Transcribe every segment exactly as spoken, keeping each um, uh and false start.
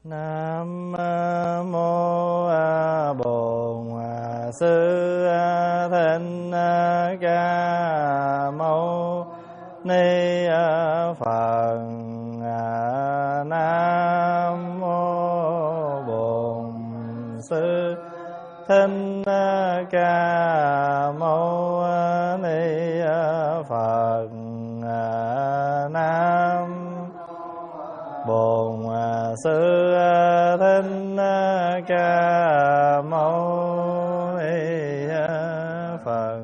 Nam mô Bổn Sư Thích Ca Mâu Ni Phật. Nam mô Bổn Sư Thích Ca Mâu Ni Phật. Nam Bổn Sư Thích Ca Mâu Ni Phật.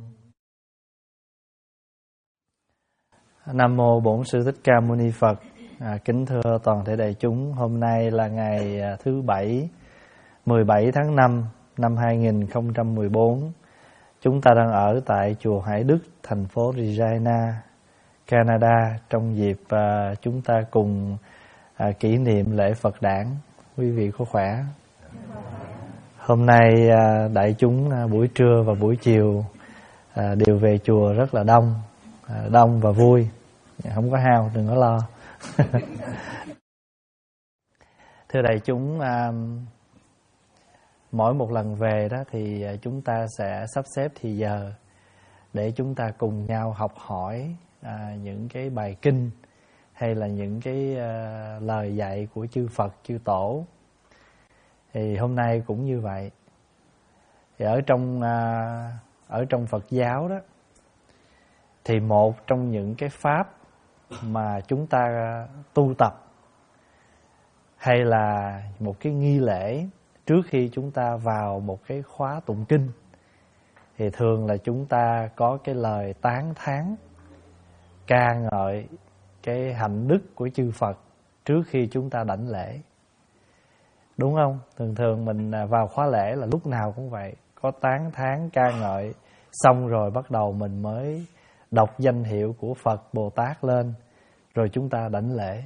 Nam mô Bổn Sư Thích Ca Mâu Ni Phật. À, kính thưa toàn thể đại chúng, hôm nay là ngày thứ Bảy, mười bảy tháng năm năm hai nghìn không trăm mười bốn. Chúng ta đang ở tại chùa Hải Đức, thành phố Regina, Canada, trong dịp à, chúng ta cùng à, kỷ niệm lễ Phật đản. Quý vị có khỏe? Hôm nay à, đại chúng à, buổi trưa và buổi chiều à, đều về chùa rất là đông, à, đông và vui. Không có hao, đừng có lo. Thưa đại chúng, à, mỗi một lần về đó thì chúng ta sẽ sắp xếp thì giờ để chúng ta cùng nhau học hỏi à, những cái bài kinh hay là những cái à, lời dạy của chư Phật, chư Tổ. Thì hôm nay cũng như vậy. Thì ở trong à, ở trong Phật giáo đó thì một trong những cái pháp mà chúng ta tu tập hay là một cái nghi lễ trước khi chúng ta vào một cái khóa tụng kinh thì thường là chúng ta có cái lời tán thán ca ngợi cái hạnh đức của chư Phật trước khi chúng ta đảnh lễ. Đúng không? Thường thường mình vào khóa lễ là lúc nào cũng vậy, có tán thán ca ngợi, xong rồi bắt đầu mình mới đọc danh hiệu của Phật Bồ Tát lên, rồi chúng ta đảnh lễ.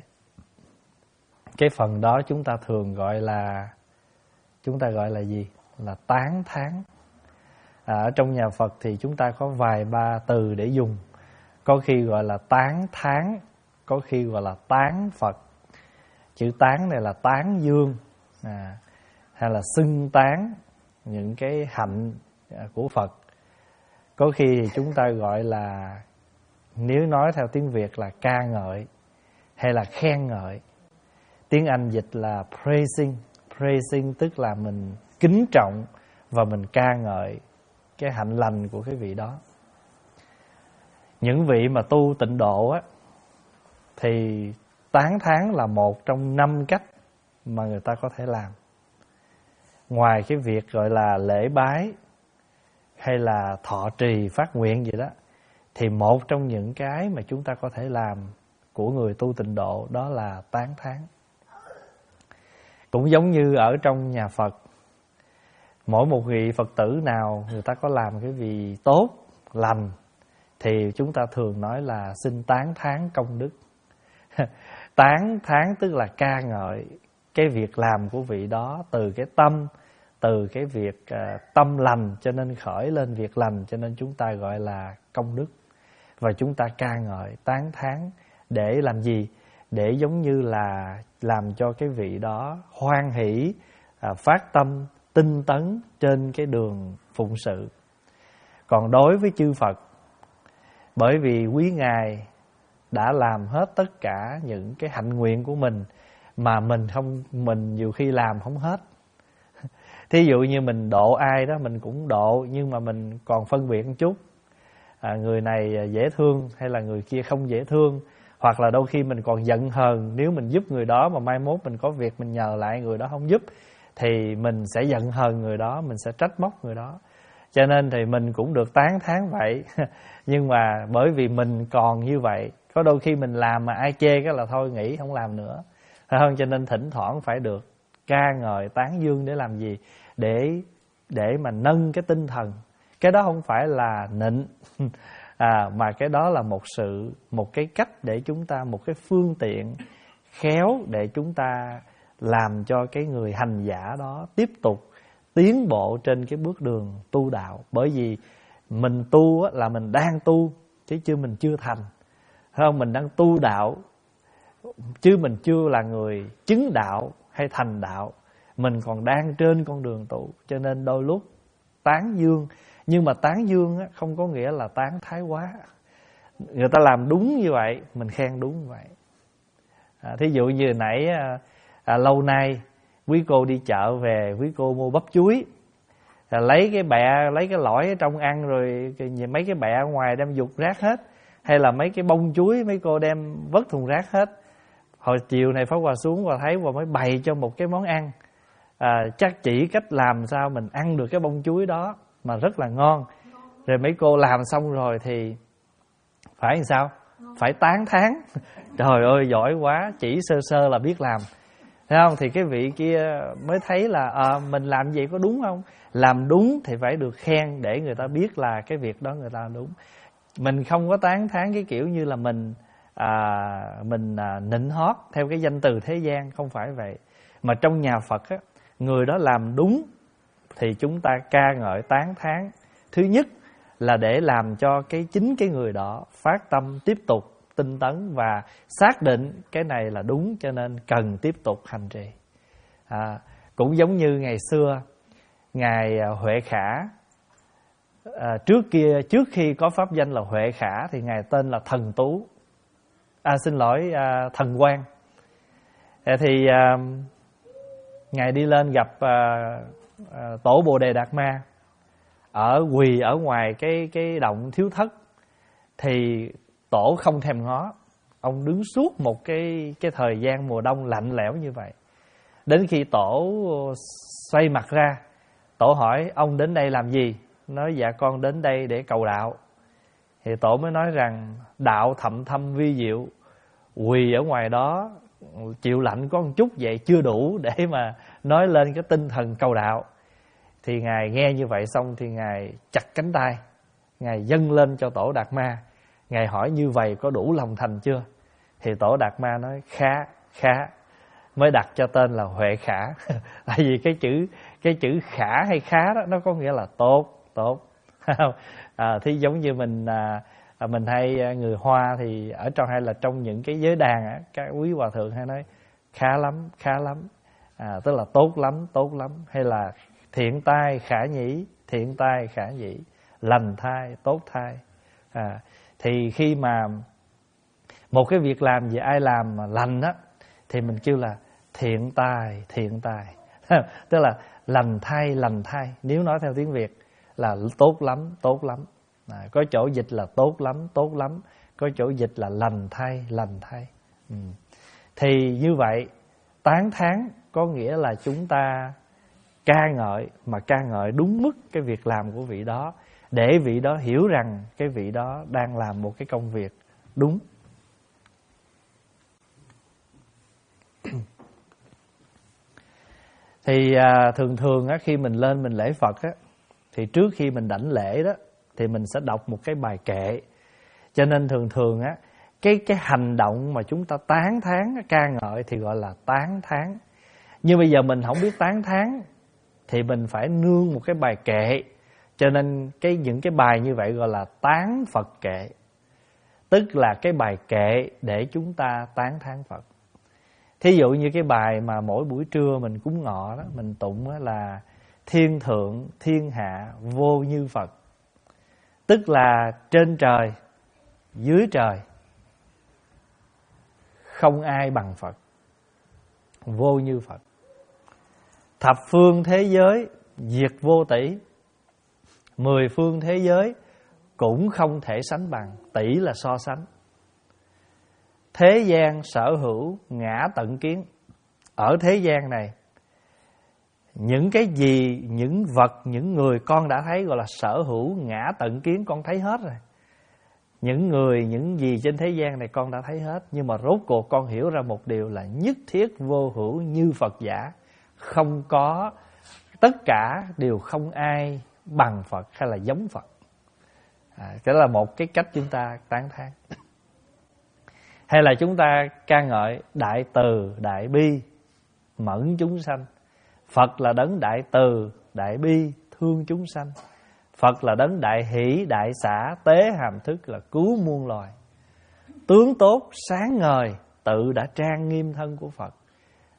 Cái phần đó chúng ta thường gọi là Chúng ta gọi là gì? Là tán thán. À, ở trong nhà Phật thì chúng ta có vài ba từ để dùng. Có khi gọi là tán thán, có khi gọi là tán Phật. Chữ tán này là tán dương, à, hay là xưng tán những cái hạnh của Phật. Có khi thì chúng ta gọi là, nếu nói theo tiếng Việt là ca ngợi hay là khen ngợi. Tiếng Anh dịch là praising. Praising tức là mình kính trọng và mình ca ngợi cái hạnh lành của cái vị đó. Những vị mà tu tịnh độ á, thì tán thán là một trong năm cách mà người ta có thể làm. Ngoài cái việc gọi là lễ bái hay là thọ trì phát nguyện gì đó, thì một trong những cái mà chúng ta có thể làm của người tu tịnh độ đó là tán thán. Cũng giống như ở trong nhà Phật, mỗi một vị Phật tử nào người ta có làm cái gì tốt, lành, thì chúng ta thường nói là xin tán thán công đức. Tán thán tức là ca ngợi cái việc làm của vị đó từ cái tâm, từ cái việc uh, tâm lành cho nên khởi lên việc lành, cho nên chúng ta gọi là công đức. Và chúng ta ca ngợi, tán thán để làm gì? Để giống như là làm cho cái vị đó hoan hỷ, à, phát tâm tinh tấn trên cái đường phụng sự. Còn đối với chư Phật, bởi vì quý Ngài đã làm hết tất cả những cái hạnh nguyện của mình mà mình không mình nhiều khi làm không hết. Thí dụ như mình độ ai đó mình cũng độ, nhưng mà mình còn phân biệt một chút, à, người này dễ thương hay là người kia không dễ thương. Hoặc là đôi khi mình còn giận hờn, nếu mình giúp người đó mà mai mốt mình có việc mình nhờ lại người đó không giúp, thì mình sẽ giận hờn người đó, mình sẽ trách móc người đó. Cho nên thì mình cũng được tán thán vậy. Nhưng mà bởi vì mình còn như vậy, có đôi khi mình làm mà ai chê cái là thôi nghỉ không làm nữa, phải không? Cho nên thỉnh thoảng phải được ca ngợi tán dương để làm gì? Để để mà nâng cái tinh thần. Cái đó không phải là nịnh, à, mà cái đó là một sự, một cái cách để chúng ta, một cái phương tiện khéo để chúng ta làm cho cái người hành giả đó tiếp tục tiến bộ trên cái bước đường tu đạo. Bởi vì mình tu là mình đang tu chứ chưa mình chưa thành, phải không? Mình đang tu đạo chứ mình chưa là người chứng đạo hay thành đạo, mình còn đang trên con đường tu. Cho nên đôi lúc tán dương, nhưng mà tán dương á, không có nghĩa là tán thái quá. Người ta làm đúng như vậy, mình khen đúng như vậy. À, thí dụ như nãy à, à, lâu nay quý cô đi chợ về, quý cô mua bắp chuối, à, lấy cái bẹ, lấy cái lõi ở trong ăn, rồi mấy cái bẹ ở ngoài đem dục rác hết, hay là mấy cái bông chuối mấy cô đem vứt thùng rác hết. Hồi chiều này Pháp Hòa xuống và thấy và mới bày cho một cái món ăn, à, chắc chỉ cách làm sao mình ăn được cái bông chuối đó mà rất là ngon. Rồi mấy cô làm xong rồi thì phải làm sao? Phải tán thán. Trời ơi giỏi quá, chỉ sơ sơ là biết làm. Thấy không? Thì cái vị kia mới thấy là à, mình làm vậy có đúng không? Làm đúng thì phải được khen để người ta biết là cái việc đó người ta làm đúng. Mình không có tán thán cái kiểu như là mình à, mình à, nịnh hót theo cái danh từ thế gian, không phải vậy. Mà trong nhà Phật á, người đó làm đúng thì chúng ta ca ngợi tán thán. Thứ nhất là để làm cho cái chính cái người đó phát tâm tiếp tục tinh tấn và xác định cái này là đúng, cho nên cần tiếp tục hành trì. À, cũng giống như ngày xưa ngài Huệ Khả, à, trước kia trước khi có pháp danh là Huệ Khả thì ngài tên là Thần Tú, à, xin lỗi à, Thần Quang. À, thì à, ngài đi lên gặp à, à, tổ Bồ Đề Đạt Ma ở quỳ ở ngoài cái cái động Thiếu Thất, thì tổ không thèm ngó. Ông đứng suốt một cái cái thời gian mùa đông lạnh lẽo như vậy. Đến khi tổ xoay mặt ra, tổ hỏi ông đến đây làm gì? Nói dạ con đến đây để cầu đạo. Thì tổ mới nói rằng đạo thậm thâm vi diệu, quỳ ở ngoài đó chịu lạnh có một chút vậy chưa đủ để mà nói lên cái tinh thần cầu đạo. Thì ngài nghe như vậy xong thì ngài chặt cánh tay, ngài dâng lên cho tổ Đạt Ma. Ngài hỏi như vậy có đủ lòng thành chưa? Thì tổ Đạt Ma nói khá, khá, mới đặt cho tên là Huệ Khả. Tại vì cái chữ cái chữ khả hay khá đó nó có nghĩa là tốt, tốt. À, thì giống như mình à, mình hay người Hoa thì ở trong hay là trong những cái giới đàn á, các quý hòa thượng hay nói khá lắm, khá lắm, à, tức là tốt lắm, tốt lắm, hay là thiện tai khả nhĩ, thiện tai khả nhĩ, lành thai, tốt thai. À, thì khi mà một cái việc làm gì ai làm mà lành á thì mình kêu là thiện tài, thiện tài. Tức là lành thai, lành thai. Nếu nói theo tiếng Việt là tốt lắm, tốt lắm. À, có chỗ dịch là tốt lắm, tốt lắm. Có chỗ dịch là lành thai, lành thai. Ừ. Thì như vậy tán thán có nghĩa là chúng ta ca ngợi, mà ca ngợi đúng mức cái việc làm của vị đó, để vị đó hiểu rằng cái vị đó đang làm một cái công việc đúng. Thì à, thường thường á, khi mình lên mình lễ Phật á, thì trước khi mình đảnh lễ đó thì mình sẽ đọc một cái bài kệ. Cho nên thường thường á, cái cái hành động mà chúng ta tán thán, ca ngợi thì gọi là tán thán. Nhưng bây giờ mình không biết tán thán thì mình phải nương một cái bài kệ. Cho nên cái những cái bài như vậy gọi là tán Phật kệ. Tức là cái bài kệ để chúng ta tán thán Phật. Thí dụ như cái bài mà mỗi buổi trưa mình cúng ngọ đó, mình tụng đó là thiên thượng thiên hạ vô như Phật. Tức là trên trời, dưới trời không ai bằng Phật, vô như Phật. Thập phương thế giới diệt vô tỷ, mười phương thế giới cũng không thể sánh bằng. Tỷ là so sánh. Thế gian sở hữu ngã tận kiến. Ở thế gian này, những cái gì, những vật, những người con đã thấy gọi là sở hữu ngã tận kiến, con thấy hết rồi. Những người, những gì trên thế gian này con đã thấy hết. Nhưng mà rốt cuộc con hiểu ra một điều là nhất thiết vô hữu như Phật giả. Không có, tất cả đều không ai bằng Phật hay là giống Phật. À, cái đó là một cái cách chúng ta tán thán. Hay là chúng ta ca ngợi đại từ, đại bi, mẫn chúng sanh. Phật là đấng đại từ, đại bi, thương chúng sanh. Phật là đấng đại hỷ, đại xả, tế hàm thức, là cứu muôn loài. Tướng tốt, sáng ngời, tự đã trang nghiêm thân của Phật.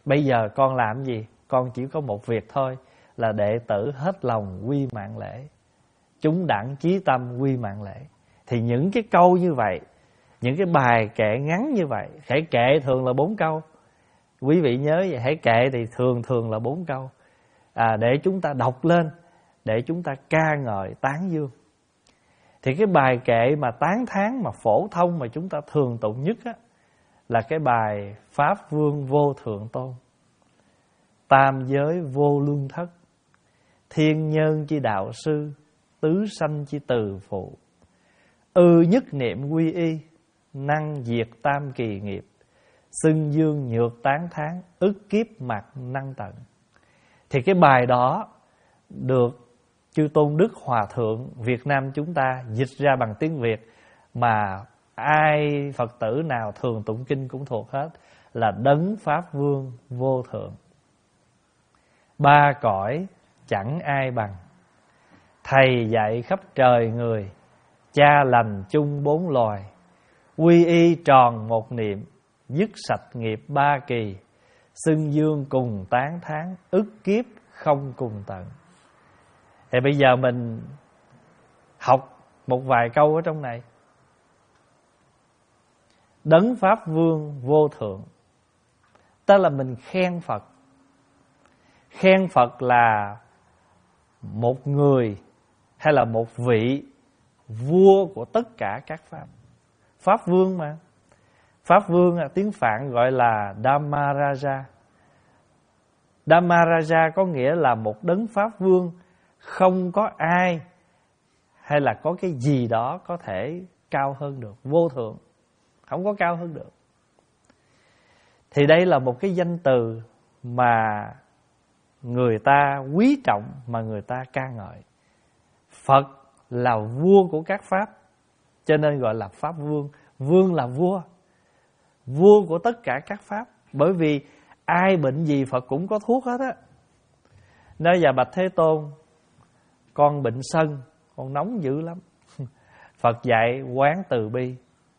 Bây giờ con làm gì? Con chỉ có một việc thôi, là đệ tử hết lòng quy mạng lễ, chúng đẳng chí tâm quy mạng lễ. Thì những cái câu như vậy, những cái bài kệ ngắn như vậy, hãy kệ thường là bốn câu. Quý vị nhớ vậy, hãy kệ thì thường thường là bốn câu, à, để chúng ta đọc lên, để chúng ta ca ngợi tán dương. Thì cái bài kệ mà tán thán, mà phổ thông, mà chúng ta thường tụng nhất á, là cái bài Pháp Vương vô thượng tôn, tam giới vô luân thất, thiên nhân chi đạo sư, tứ sanh chi từ phụ, ư nhất niệm quy y, năng diệt tam kỳ nghiệp, xưng dương nhược tán thán, ức kiếp mặt năng tận. Thì cái bài đó được chư Tôn Đức Hòa Thượng Việt Nam chúng ta dịch ra bằng tiếng Việt, mà ai Phật tử nào thường tụng kinh cũng thuộc hết, là Đấng Pháp Vương vô thượng. Ba cõi chẳng ai bằng, thầy dạy khắp trời người, cha lành chung bốn loài, quy y tròn một niệm, dứt sạch nghiệp ba kỳ, xưng dương cùng tán thán, ức kiếp không cùng tận. Thì bây giờ mình học một vài câu ở trong này. Đấng Pháp Vương vô thượng, tức là mình khen Phật. Khen Phật là một người hay là một vị vua của tất cả các Pháp. Pháp Vương mà. Pháp Vương là tiếng Phạn gọi là Dhammaraja. Dhammaraja có nghĩa là một đấng Pháp Vương, không có ai hay là có cái gì đó có thể cao hơn được, vô thượng, không có cao hơn được. Thì đây là một cái danh từ mà người ta quý trọng, mà người ta ca ngợi. Phật là vua của các Pháp, cho nên gọi là Pháp Vương. Vương là vua, vua của tất cả các Pháp. Bởi vì ai bệnh gì Phật cũng có thuốc hết á. Nói giờ bạch Thế Tôn, con bệnh sân, con nóng dữ lắm. Phật dạy quán từ bi,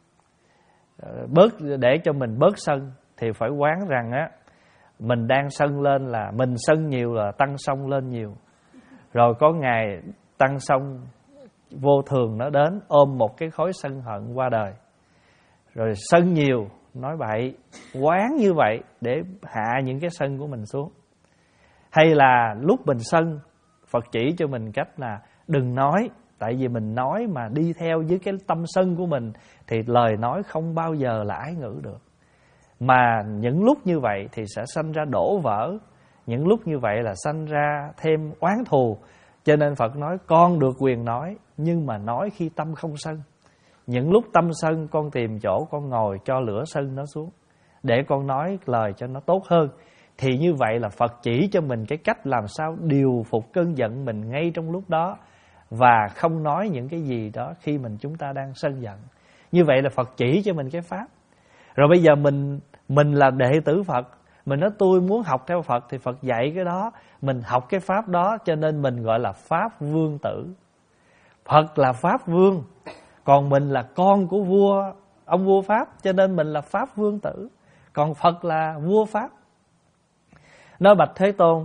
bớt để cho mình bớt sân. Thì phải quán rằng á, mình đang sân lên là mình sân nhiều là tăng sông lên nhiều. Rồi có ngày tăng sông vô thường nó đến, ôm một cái khối sân hận qua đời. Rồi sân nhiều, nói bậy, quán như vậy để hạ những cái sân của mình xuống. Hay là lúc mình sân, Phật chỉ cho mình cách là đừng nói. Tại vì mình nói mà đi theo với cái tâm sân của mình thì lời nói không bao giờ là ái ngữ được. Mà những lúc như vậy thì sẽ sanh ra đổ vỡ, những lúc như vậy là sanh ra thêm oán thù. Cho nên Phật nói con được quyền nói, nhưng mà nói khi tâm không sân. Những lúc tâm sân, con tìm chỗ con ngồi cho lửa sân nó xuống, để con nói lời cho nó tốt hơn. Thì như vậy là Phật chỉ cho mình cái cách làm sao điều phục cơn giận mình ngay trong lúc đó, và không nói những cái gì đó khi mình chúng ta đang sân giận. Như vậy là Phật chỉ cho mình cái pháp. Rồi bây giờ mình mình là đệ tử Phật, mình nói tôi muốn học theo Phật, thì Phật dạy cái đó, mình học cái pháp đó, cho nên mình gọi là Pháp Vương tử. Phật là Pháp Vương, còn mình là con của vua, ông vua Pháp, cho nên mình là Pháp Vương tử. Còn Phật là vua Pháp. Nói bạch Thế Tôn,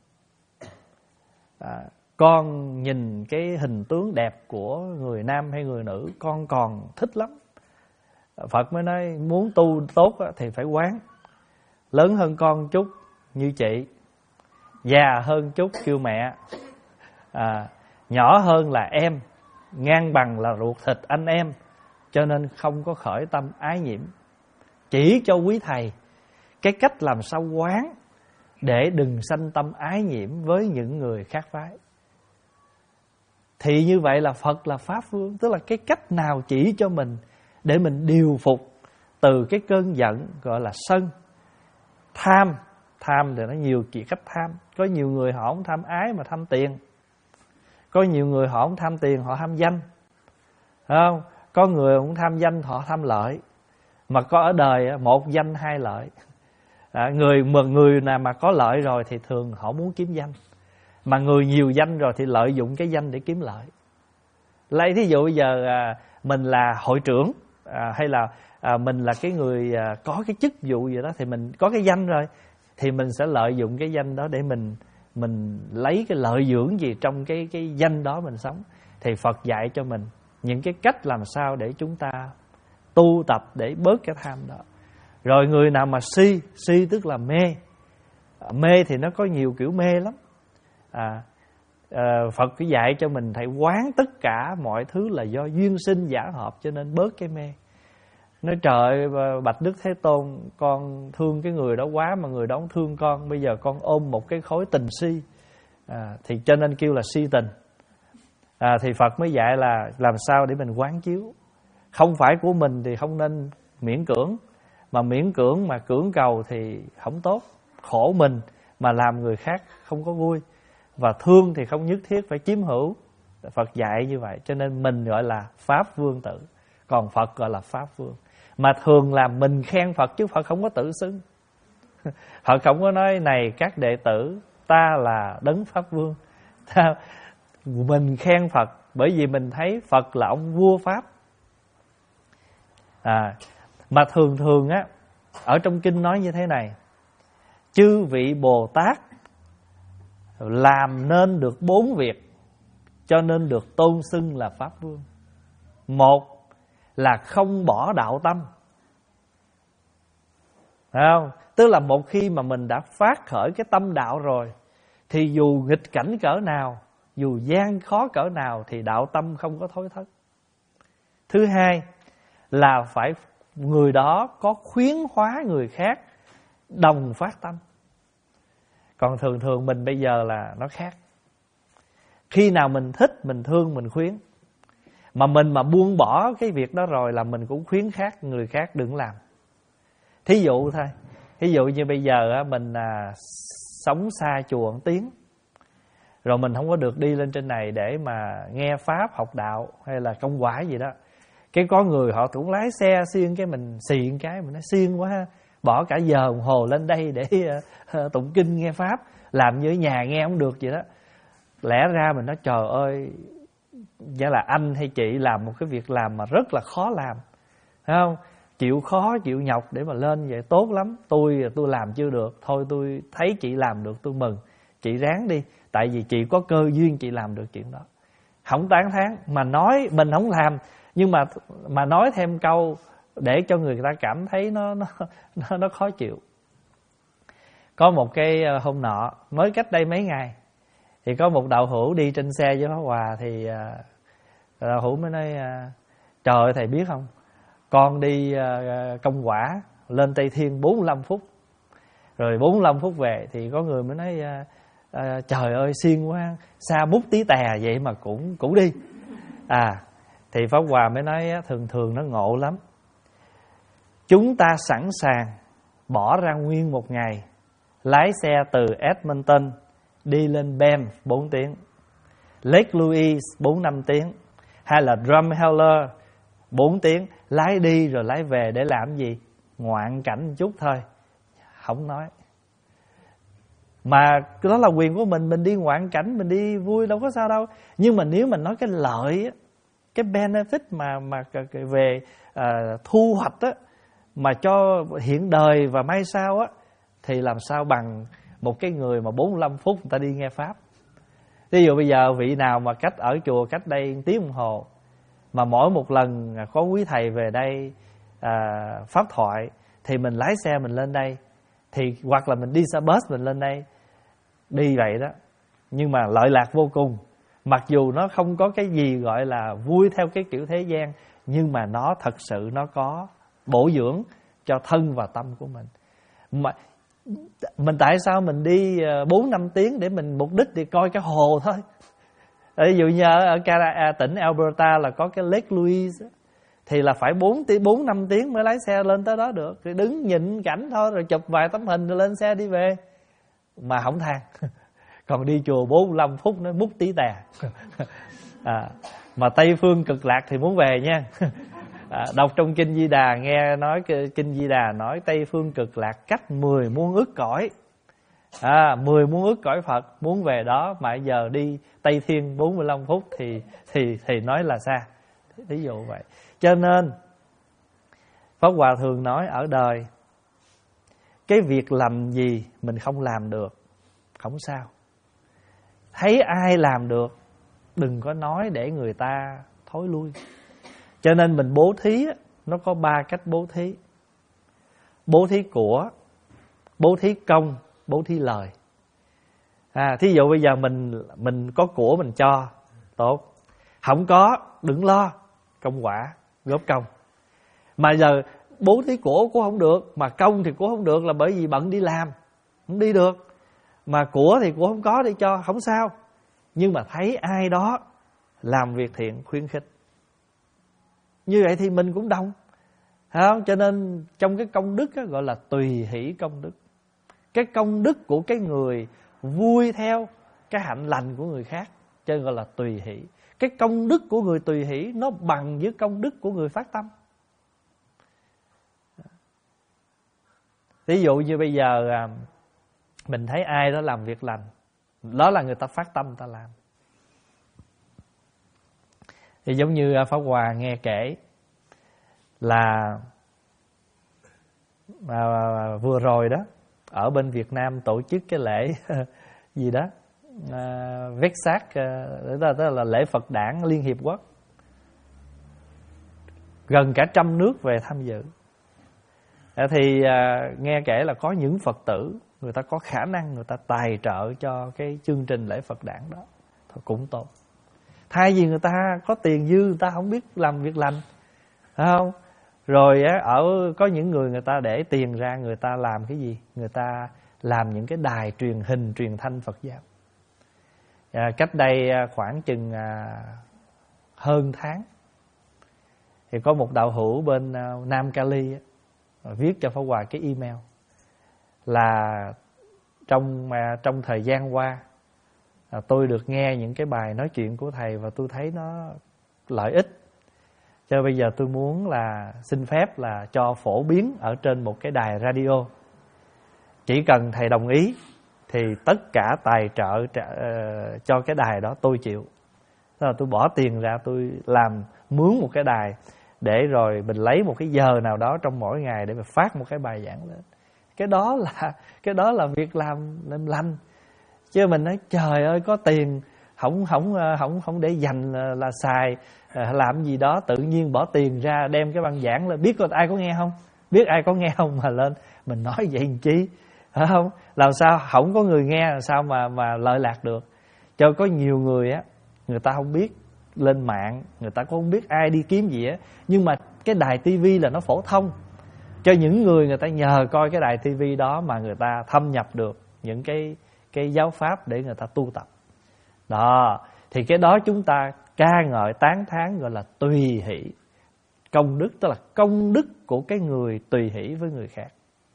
à, con nhìn cái hình tướng đẹp của người nam hay người nữ, con còn thích lắm. Phật mới nói muốn tu tốt thì phải quán. Lớn hơn con chút như chị, già hơn chút kêu mẹ, à, nhỏ hơn là em, ngang bằng là ruột thịt anh em. Cho nên không có khởi tâm ái nhiễm. Chỉ cho quý thầy cái cách làm sao quán để đừng sanh tâm ái nhiễm với những người khác phái. Thì như vậy là Phật là Pháp Vương, tức là cái cách nào chỉ cho mình để mình điều phục từ cái cơn giận gọi là sân. Tham, tham thì nó nhiều chỉ cách tham. Có nhiều người họ không tham ái mà tham tiền. Có nhiều người họ không tham tiền, họ tham danh. Phải không? Có người cũng tham danh, họ tham lợi. Mà có ở đời một danh hai lợi. À, người mà người nào mà có lợi rồi thì thường họ muốn kiếm danh. Mà người nhiều danh rồi thì lợi dụng cái danh để kiếm lợi. Lấy thí dụ bây giờ à, mình là hội trưởng, à, hay là à, mình là cái người à, có cái chức vụ gì đó, thì mình có cái danh rồi. thì mình sẽ lợi dụng cái danh đó để mình mình lấy cái lợi dưỡng gì trong cái cái danh đó mình sống. Thì Phật dạy cho mình những cái cách làm sao để chúng ta tu tập để bớt cái tham đó. Rồi người nào mà si, si tức là mê. Mê thì nó có nhiều kiểu mê lắm. À, à, Phật cứ dạy cho mình phải quán tất cả mọi thứ là do duyên sinh giả hợp, cho nên bớt cái mê. Nói trời, bạch Đức Thế Tôn, con thương cái người đó quá mà người đó không thương con, bây giờ con ôm một cái khối tình si, à, thì cho nên kêu là si tình. À, thì Phật mới dạy là làm sao để mình quán chiếu. Không phải của mình thì không nên miễn cưỡng, mà miễn cưỡng mà cưỡng cầu thì không tốt. Khổ mình mà làm người khác không có vui. Và thương thì không nhất thiết phải chiếm hữu. Phật dạy như vậy, cho nên mình gọi là Pháp Vương Tử, còn Phật gọi là Pháp Vương. Mà thường làm mình khen Phật chứ Phật không có tự xưng. Phật không có nói này các đệ tử, ta là Đấng Pháp Vương. Ta, mình khen Phật bởi vì mình thấy Phật là ông vua Pháp. À, mà thường thường á, ở trong kinh nói như thế này: chư vị Bồ Tát làm nên được bốn việc cho nên được tôn xưng là Pháp Vương. Một là không bỏ đạo tâm. Phải không? Tức là một khi mà mình đã phát khởi cái tâm đạo rồi, thì dù nghịch cảnh cỡ nào, dù gian khó cỡ nào, thì đạo tâm không có thối thất. Thứ hai là phải người đó có khuyến hóa người khác đồng phát tâm. Còn thường thường mình bây giờ là nó khác. Khi nào mình thích, mình thương, mình khuyến. Mà mình mà buông bỏ cái việc đó rồi là mình cũng khuyến khác người khác đừng làm. Thí dụ thôi, thí dụ như bây giờ mình à, sống xa chùa một tiếng, rồi mình không có được đi lên trên này để mà nghe Pháp, học đạo hay là công quả gì đó. Cái có người họ cũng lái xe xiên cái mình xịn cái, mình nói xiên quá ha, bỏ cả giờ đồng hồ lên đây để uh, tụng kinh nghe Pháp, làm như ở nhà nghe không được vậy đó. Lẽ ra mình nói trời ơi, giả là anh hay chị làm một cái việc làm mà rất là khó làm, phải không? Chịu khó, chịu nhọc để mà lên vậy tốt lắm. Tôi tôi làm chưa được, thôi tôi thấy chị làm được tôi mừng. Chị ráng đi, tại vì chị có cơ duyên chị làm được chuyện đó. Không tán thán, mà nói mình không làm, nhưng mà mà nói thêm câu để cho người ta cảm thấy nó nó nó, nó khó chịu. Có một cái hôm nọ, mới cách đây mấy ngày, thì có một đạo hữu đi trên xe với Pháp Hòa, thì đạo hữu mới nói trời ơi thầy biết không, con đi công quả lên Tây Thiên bốn mươi lăm phút, rồi bốn mươi lăm phút về. Thì có người mới nói à, trời ơi xiên quá, xa bút tí tè vậy mà cũng cũng đi. À, thì Pháp Hòa mới nói thường thường nó ngộ lắm. Chúng ta sẵn sàng bỏ ra nguyên một ngày, lái xe từ Edmonton đi lên Banff bốn tiếng, Lake Louise bốn năm tiếng, hay là Drumheller bốn tiếng, lái đi rồi lái về để làm gì? Ngoạn cảnh một chút thôi. Không nói. Mà đó là quyền của mình, mình đi ngoạn cảnh, mình đi vui đâu có sao đâu. Nhưng mà nếu mình nói cái lợi, cái benefit mà mà về uh, thu hoạch á, mà cho hiện đời và mai sau á, thì làm sao bằng một cái người mà bốn mươi lăm phút người ta đi nghe Pháp. Ví dụ bây giờ vị nào mà cách ở chùa cách đây tiếng đồng hồ, mà mỗi một lần có quý thầy về đây à, pháp thoại, thì mình lái xe mình lên đây, thì hoặc là mình đi xe bus mình lên đây, đi vậy đó. Nhưng mà lợi lạc vô cùng. Mặc dù nó không có cái gì gọi là vui theo cái kiểu thế gian, nhưng mà nó thật sự nó có bổ dưỡng cho thân và tâm của mình. Mà mình tại sao mình đi bốn năm tiếng để mình mục đích để coi cái hồ thôi. Ví dụ như ở Canada, tỉnh Alberta là có cái Lake Louise, thì là phải bốn năm tiếng mới lái xe lên tới đó được. Thì đứng nhìn cảnh thôi, rồi chụp vài tấm hình rồi lên xe đi về, mà không than. Còn đi chùa bốn mươi lăm phút nó múc tí tè. À, mà Tây Phương Cực Lạc thì muốn về nha. À, đọc trong Kinh Di Đà nghe nói, Kinh Di Đà nói Tây Phương Cực Lạc cách mười muôn ức cõi. À, mười muôn ức cõi Phật muốn về đó, mà giờ đi Tây Thiên bốn mươi lăm phút thì thì thì nói là xa. Ví dụ vậy. Cho nên Pháp Hòa thường nói ở đời cái việc lành gì mình không làm được, không sao. Thấy ai làm được, đừng có nói để người ta thối lui. Cho nên mình bố thí nó có ba cách bố thí. Bố thí của, bố thí công, bố thí lời. À, thí dụ bây giờ mình mình có của mình cho, tốt. Không có, đừng lo, công quả, góp công. Mà giờ bố thí của cũng không được, mà công thì cũng không được, là bởi vì bận đi làm, không đi được. Mà của thì cũng không có để cho, không sao. Nhưng mà thấy ai đó làm việc thiện, khuyến khích, như vậy thì mình cũng đồng, phải không? Cho nên trong cái công đức đó, gọi là tùy hỷ công đức. Cái công đức của cái người vui theo cái hạnh lành của người khác, cho nên gọi là tùy hỷ. Cái công đức của người tùy hỷ nó bằng với công đức của người phát tâm. Ví dụ như bây giờ mình thấy ai đó làm việc lành, đó là người ta phát tâm người ta làm. Thì giống như Pháp Hòa nghe kể là à, vừa rồi đó ở bên Việt Nam tổ chức cái lễ gì đó à, Vesak, đó, đó là lễ Phật Đản Liên Hiệp Quốc, gần cả trăm nước về tham dự. Thì à, nghe kể là có những Phật tử người ta có khả năng người ta tài trợ cho cái chương trình lễ Phật Đản đó, thôi cũng tốt. Thay vì người ta có tiền dư, người ta không biết làm việc lành, phải không? Rồi á, ở có những người người ta để tiền ra, người ta làm cái gì? Người ta làm những cái đài truyền hình, truyền thanh Phật giáo. À, cách đây khoảng chừng à, hơn tháng thì có một đạo hữu bên à, Nam Cali á, viết cho Pháp Hòa cái email là trong à, trong thời gian qua à, tôi được nghe những cái bài nói chuyện của thầy và tôi thấy nó lợi ích. Cho bây giờ tôi muốn là xin phép là cho phổ biến ở trên một cái đài radio. Chỉ cần thầy đồng ý thì tất cả tài trợ uh, cho cái đài đó tôi chịu. Đó là tôi bỏ tiền ra, tôi làm mướn một cái đài để rồi mình lấy một cái giờ nào đó trong mỗi ngày để mà phát một cái bài giảng lên. Cái đó là cái đó là việc làm làm lành. Chứ mình nói trời ơi có tiền không không không không để dành là, là xài, làm gì đó tự nhiên bỏ tiền ra đem cái băng giảng lên, biết có ai có nghe không? Biết ai có nghe không mà lên mình nói vậy làm chi? Phải không? Làm sao không có người nghe, làm sao mà mà lợi lạc được? Cho có nhiều người á, người ta không biết lên mạng, người ta cũng không biết ai đi kiếm gì á, nhưng mà cái đài tivi là nó phổ thông. Cho những người người ta nhờ coi cái đài tivi đó mà người ta thâm nhập được những cái cái giáo pháp để người ta tu tập. Đó, thì cái đó chúng ta ca ngợi tán thán gọi là tùy hỷ công đức, tức là công đức của cái người tùy hỷ với người khác.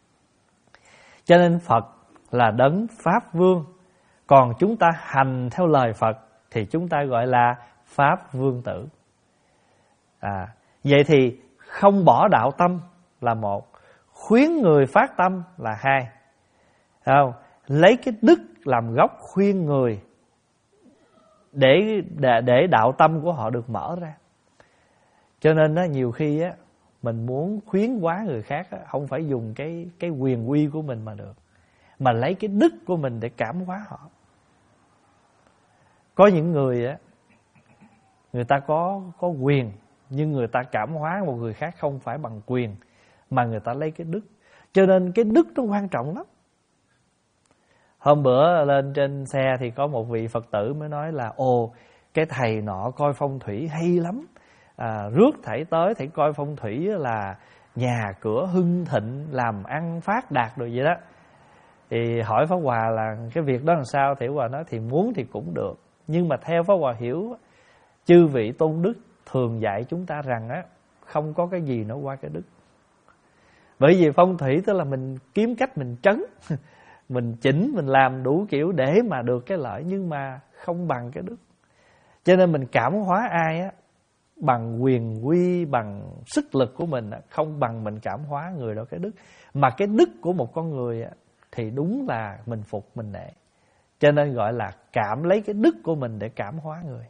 Cho nên Phật là đấng Pháp Vương, còn chúng ta hành theo lời Phật thì chúng ta gọi là Pháp Vương tử. À, vậy thì không bỏ đạo tâm là một, khuyến người phát tâm là hai. Không? Lấy cái đức làm gốc khuyên người để, để để đạo tâm của họ được mở ra. Cho nên á, nhiều khi á, mình muốn khuyến hóa người khác á, không phải dùng cái cái quyền uy của mình mà được, mà lấy cái đức của mình để cảm hóa họ. Có những người á, người ta có có quyền, nhưng người ta cảm hóa một người khác không phải bằng quyền, mà người ta lấy cái đức. Cho nên cái đức nó quan trọng lắm. Hôm bữa lên trên xe thì có một vị Phật tử mới nói là ồ, cái thầy nọ coi phong thủy hay lắm, à, rước thảy tới thầy coi phong thủy là nhà cửa hưng thịnh, làm ăn phát đạt rồi vậy đó. Thì hỏi Pháp Hòa là cái việc đó làm sao? Thì Pháp Hòa nói thì muốn thì cũng được, nhưng mà theo Pháp Hòa hiểu, chư vị tôn đức thường dạy chúng ta rằng á, không có cái gì nó qua cái đức. Bởi vì phong thủy tức là mình kiếm cách mình trấn mình chỉnh, mình làm đủ kiểu để mà được cái lợi, nhưng mà không bằng cái đức. Cho nên mình cảm hóa ai á, bằng quyền quy, bằng sức lực của mình á, không bằng mình cảm hóa người đó cái đức. Mà cái đức của một con người á, thì đúng là mình phục, mình nể. Cho nên gọi là cảm lấy cái đức của mình để cảm hóa người.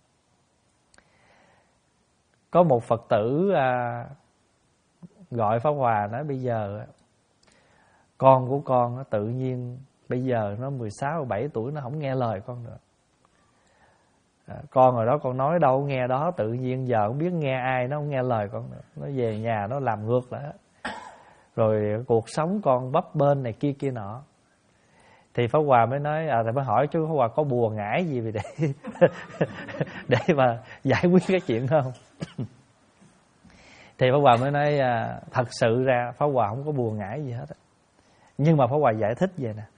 Có một Phật tử à, gọi Pháp Hòa nói bây giờ Con của con nó tự nhiên bây giờ nó mười sáu, mười bảy tuổi nó không nghe lời con nữa. À, con hồi đó con nói đâu nghe đó, tự nhiên giờ không biết nghe ai, nó không nghe lời con nữa. Nó về nhà nó làm ngược lại hết. Rồi cuộc sống con bấp bênh này kia kia nọ. Thì Pháp Hòa mới nói, à thì mới hỏi chú Pháp Hòa có bùa ngải gì để để mà giải quyết cái chuyện đó không? Thì Pháp Hòa mới nói, à, thật sự ra Pháp Hòa không có bùa ngải gì hết. Nhưng mà Pháp Hòa giải thích vậy nè.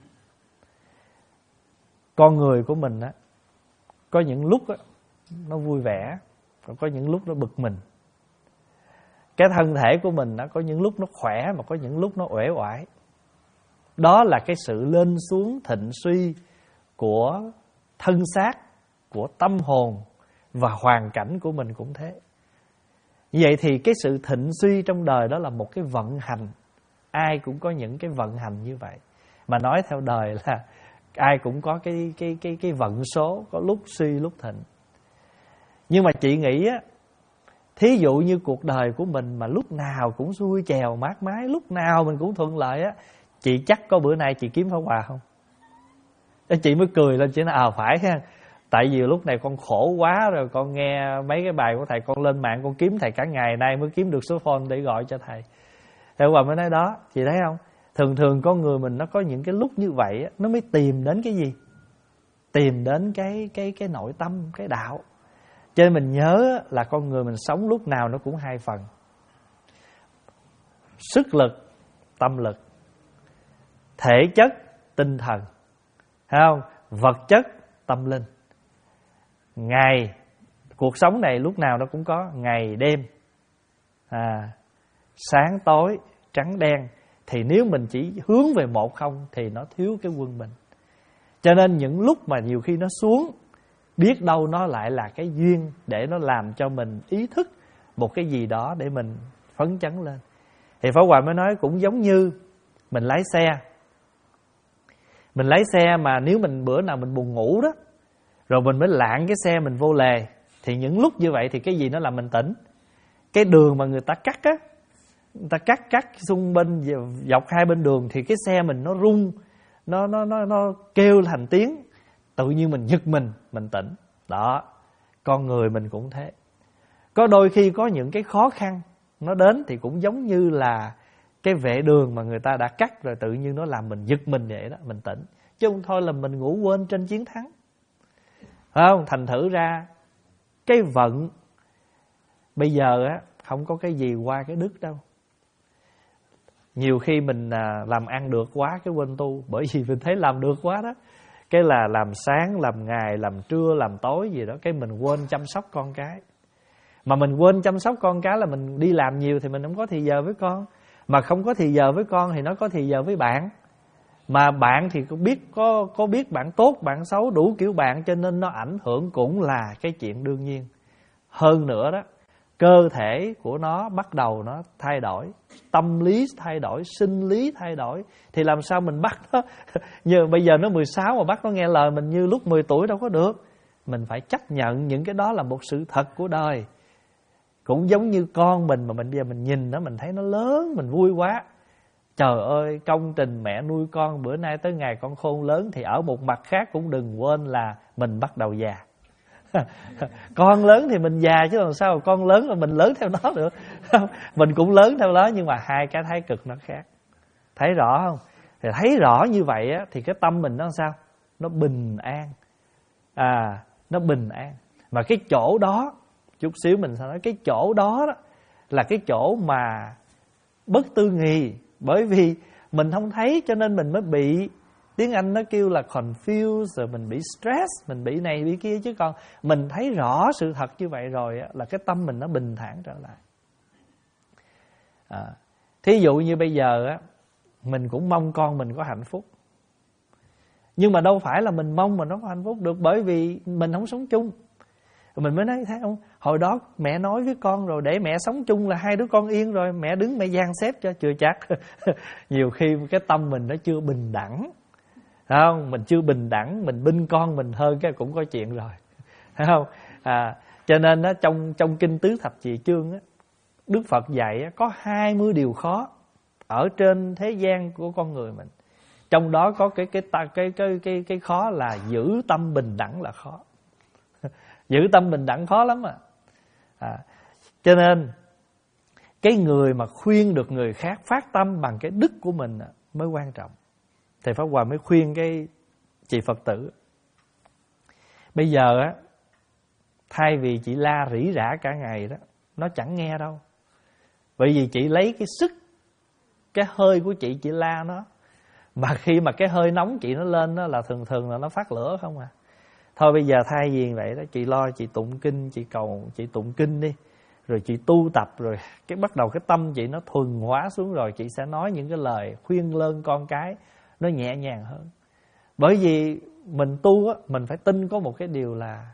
Con người của mình á, có những lúc á, nó vui vẻ, còn có những lúc nó bực mình. Cái thân thể của mình á, có những lúc nó khỏe mà có những lúc nó uể oải. Đó là cái sự lên xuống thịnh suy của thân xác, của tâm hồn và hoàn cảnh của mình cũng thế. Vậy thì cái sự thịnh suy trong đời đó là một cái vận hành. Ai cũng có những cái vận hành như vậy. Mà nói theo đời là ai cũng có cái, cái, cái, cái vận số, có lúc suy lúc thịnh. Nhưng mà chị nghĩ á, thí dụ như cuộc đời của mình mà lúc nào cũng xuôi chèo mát mái, lúc nào mình cũng thuận lợi á, chị chắc có bữa nay chị kiếm Pháp Hòa không? Chị mới cười lên, chị nói à phải ha. Tại vì lúc này con khổ quá rồi, con nghe mấy cái bài của thầy, con lên mạng con kiếm thầy cả ngày nay mới kiếm được số phone để gọi cho thầy. Thầy Hòa mới nói đó, chị thấy không? Thường thường con người mình nó có những cái lúc như vậy, nó mới tìm đến cái gì? Tìm đến cái cái cái nội tâm, cái đạo. Cho nên mình nhớ là con người mình sống lúc nào nó cũng hai phần. Sức lực, tâm lực. Thể chất, tinh thần. Thấy không? Vật chất, tâm linh. Ngày, cuộc sống này lúc nào nó cũng có ngày đêm, à, sáng tối, trắng đen. Thì nếu mình chỉ hướng về một không thì nó thiếu cái quân bình. Cho nên những lúc mà nhiều khi nó xuống, biết đâu nó lại là cái duyên để nó làm cho mình ý thức một cái gì đó để mình phấn chấn lên. Thì Pháp Hòa mới nói cũng giống như mình lái xe. Mình lái xe mà nếu mình bữa nào mình buồn ngủ đó, rồi mình mới lạng cái xe mình vô lề, thì những lúc như vậy thì cái gì nó làm mình tỉnh? Cái đường mà người ta cắt á, người ta cắt cắt xung bên dọc hai bên đường thì cái xe mình nó rung, nó nó nó nó kêu thành tiếng, tự nhiên mình giật mình, mình tỉnh. Đó, con người mình cũng thế. Có đôi khi có những cái khó khăn nó đến thì cũng giống như là cái vệ đường mà người ta đã cắt rồi, tự nhiên nó làm mình giật mình vậy đó, mình tỉnh. Chứ không thôi là mình ngủ quên trên chiến thắng. Phải không? Thành thử ra cái vận bây giờ á, không có cái gì qua cái đức đâu. Nhiều khi mình à, làm ăn được quá cái quên tu. Bởi vì mình thấy làm được quá đó, cái là làm sáng, làm ngày, làm trưa, làm tối gì đó, cái mình quên chăm sóc con cái. Mà mình quên chăm sóc con cái là mình đi làm nhiều thì mình không có thì giờ với con. Mà không có thì giờ với con thì nó có thì giờ với bạn. Mà bạn thì có biết có có biết bạn tốt, bạn xấu, đủ kiểu bạn, cho nên nó ảnh hưởng cũng là cái chuyện đương nhiên. Hơn nữa đó, cơ thể của nó bắt đầu nó thay đổi, tâm lý thay đổi, sinh lý thay đổi, thì làm sao mình bắt nó như bây giờ nó mười sáu mà bắt nó nghe lời mình như lúc mười tuổi đâu có được. Mình phải chấp nhận những cái đó là một sự thật của đời. Cũng giống như con mình mà mình bây giờ mình nhìn nó, mình thấy nó lớn, mình vui quá. Trời ơi, công trình mẹ nuôi con bữa nay tới ngày con khôn lớn, thì ở một mặt khác cũng đừng quên là mình bắt đầu già. Con lớn thì mình già chứ làm sao mà con lớn mà mình lớn theo nó được. Mình cũng lớn theo nó, nhưng mà hai cái thái cực nó khác. Thấy rõ không? Thì thấy rõ như vậy á, thì cái tâm mình nó sao? Nó bình an. À, nó bình an. Mà cái chỗ đó, chút xíu mình sẽ nói, cái chỗ đó, đó là cái chỗ mà bất tư nghì. Bởi vì mình không thấy cho nên mình mới bị, tiếng Anh nó kêu là confused, rồi mình bị stress, mình bị này bị kia. Chứ còn mình thấy rõ sự thật như vậy rồi á, là cái tâm mình nó bình thản trở lại. À, thí dụ như bây giờ á, mình cũng mong con mình có hạnh phúc. Nhưng mà đâu phải là mình mong mà nó có hạnh phúc được, bởi vì mình không sống chung. Mình mới nói thấy không, hồi đó mẹ nói với con rồi, để mẹ sống chung là hai đứa con yên rồi, mẹ đứng mẹ dàn xếp cho, chưa chắc. Nhiều khi cái tâm mình nó chưa bình đẳng, thấy không? Mình chưa bình đẳng, mình binh con mình hơn cái cũng có chuyện rồi, thấy không? À, cho nên đó, trong trong kinh tứ thập trì chương á, Đức Phật dạy á, có hai mươi điều khó ở trên thế gian của con người mình. Trong đó có cái cái cái cái cái cái, cái khó là giữ tâm bình đẳng là khó. Giữ tâm bình đẳng khó lắm à. à. Cho nên cái người mà khuyên được người khác phát tâm bằng cái đức của mình mới quan trọng. Thầy Pháp Hòa mới khuyên cái chị Phật tử, bây giờ á, thay vì chị la rỉ rả cả ngày đó, nó chẳng nghe đâu. Bởi vì chị lấy cái sức, cái hơi của chị, chị la nó. Mà khi mà cái hơi nóng chị nó lên đó là thường thường là nó phát lửa không à. Thôi bây giờ thay vì vậy đó, chị lo chị tụng kinh, chị cầu, chị tụng kinh đi. Rồi chị tu tập, rồi cái bắt đầu cái tâm chị nó thuần hóa xuống, rồi chị sẽ nói những cái lời khuyên lơn con cái nó nhẹ nhàng hơn. Bởi vì mình tu á, mình phải tin có một cái điều là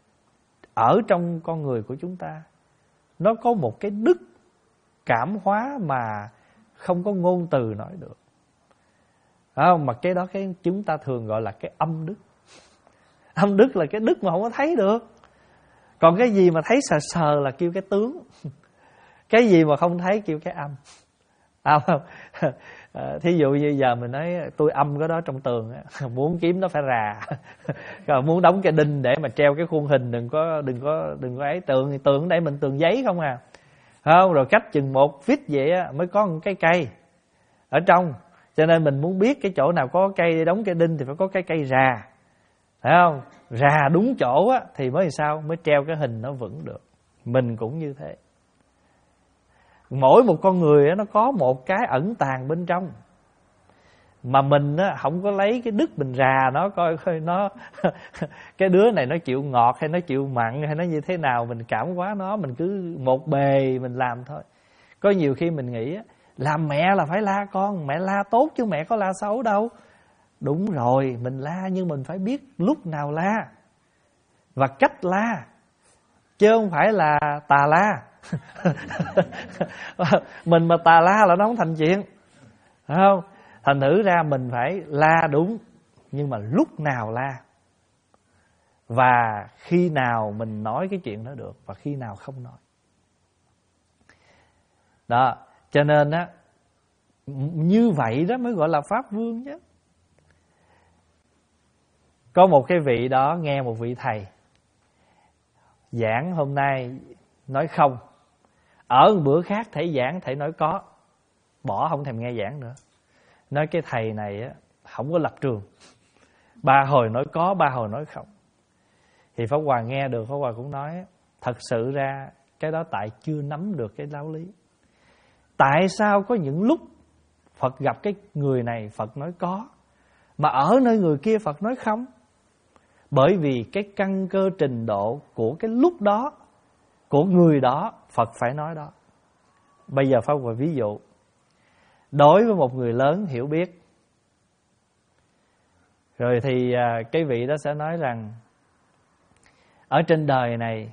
ở trong con người của chúng ta nó có một cái đức cảm hóa mà không có ngôn từ nói được. Phải không? Mà cái đó cái chúng ta thường gọi là cái âm đức. Âm đức là cái đức mà không có thấy được. Còn cái gì mà thấy sờ sờ là kêu cái tướng. Cái gì mà không thấy kêu cái âm. À, không? À, thí dụ như giờ mình nói tôi âm cái đó trong tường á, muốn kiếm nó phải rà. Còn muốn đóng cái đinh để mà treo cái khuôn hình, đừng có đừng có đừng có ấy. Tường thì tường ở đây mình tường giấy không à. Không, rồi cách chừng một feet vậy á mới có một cái cây ở trong. Cho nên mình muốn biết cái chỗ nào có cây để đóng cái đinh thì phải có cái cây rà. Phải không? Rà đúng chỗ á thì mới sao? Mới treo cái hình nó vững được. Mình cũng như thế. Mỗi một con người á, nó có một cái ẩn tàng bên trong. Mà mình á, không có lấy cái đức mình rà nó coi coi nó cái đứa này nó chịu ngọt hay nó chịu mặn hay nó như thế nào, mình cảm hóa nó, mình cứ một bề mình làm thôi. Có nhiều khi mình nghĩ á, làm mẹ là phải la con, mẹ la tốt chứ mẹ có la xấu đâu. Đúng rồi, mình la nhưng mình phải biết lúc nào la và cách la, chứ không phải là tà la. Mình mà tà la là nó không thành chuyện, phải không? Thành thử ra mình phải la đúng, nhưng mà lúc nào la, và khi nào mình nói cái chuyện đó được, và khi nào không nói. Đó, cho nên á, như vậy đó mới gọi là Pháp Vương chứ. Có một cái vị đó nghe một vị thầy giảng hôm nay nói không, ở một bữa khác thầy giảng thầy nói có, bỏ không thèm nghe giảng nữa. Nói cái thầy này á, không có lập trường, ba hồi nói có, ba hồi nói không. Thì Pháp Hòa nghe được, Pháp Hòa cũng nói thật sự ra cái đó tại chưa nắm được cái giáo lý. Tại sao có những lúc Phật gặp cái người này Phật nói có, mà ở nơi người kia Phật nói không? Bởi vì cái căn cơ trình độ của cái lúc đó, của người đó, Phật phải nói đó. Bây giờ Pháp Hòa ví dụ, đối với một người lớn hiểu biết, rồi thì cái vị đó sẽ nói rằng ở trên đời này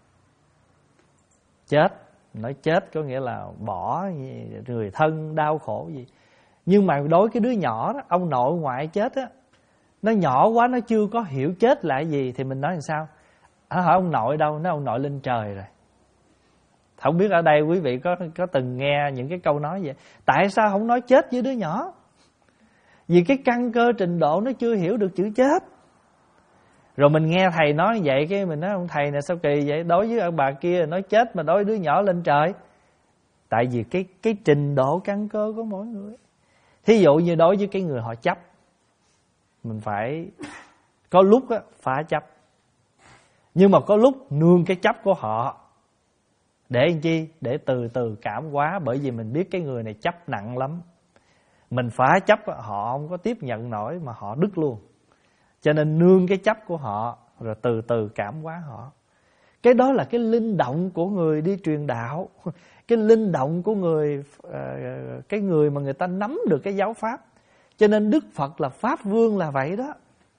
chết, nói chết có nghĩa là bỏ người thân đau khổ gì. Nhưng mà đối với cái đứa nhỏ đó, ông nội ngoại chết á, nó nhỏ quá, nó chưa có hiểu chết là gì, thì mình nói làm sao? À, hỏi ông nội đâu? Nói ông nội lên trời rồi. Không biết ở đây quý vị có có từng nghe những cái câu nói vậy? Tại sao không nói chết với đứa nhỏ? Vì cái căn cơ trình độ nó chưa hiểu được chữ chết. Rồi mình nghe thầy nói vậy, cái mình nói ông thầy này sao kỳ vậy? Đối với ông bà kia nói chết, mà đối với đứa nhỏ lên trời. Tại vì cái cái trình độ căn cơ của mỗi người. Thí dụ như đối với cái người họ chấp, mình phải có lúc á, phá chấp. Nhưng mà có lúc nương cái chấp của họ. Để làm chi? Để từ từ cảm hóa. Bởi vì mình biết cái người này chấp nặng lắm. Mình phá chấp họ không có tiếp nhận nổi, mà họ đứt luôn. Cho nên nương cái chấp của họ, rồi từ từ cảm hóa họ. Cái đó là cái linh động của người đi truyền đạo. Cái linh động của người, cái người mà người ta nắm được cái giáo pháp. Cho nên Đức Phật là Pháp Vương là vậy đó.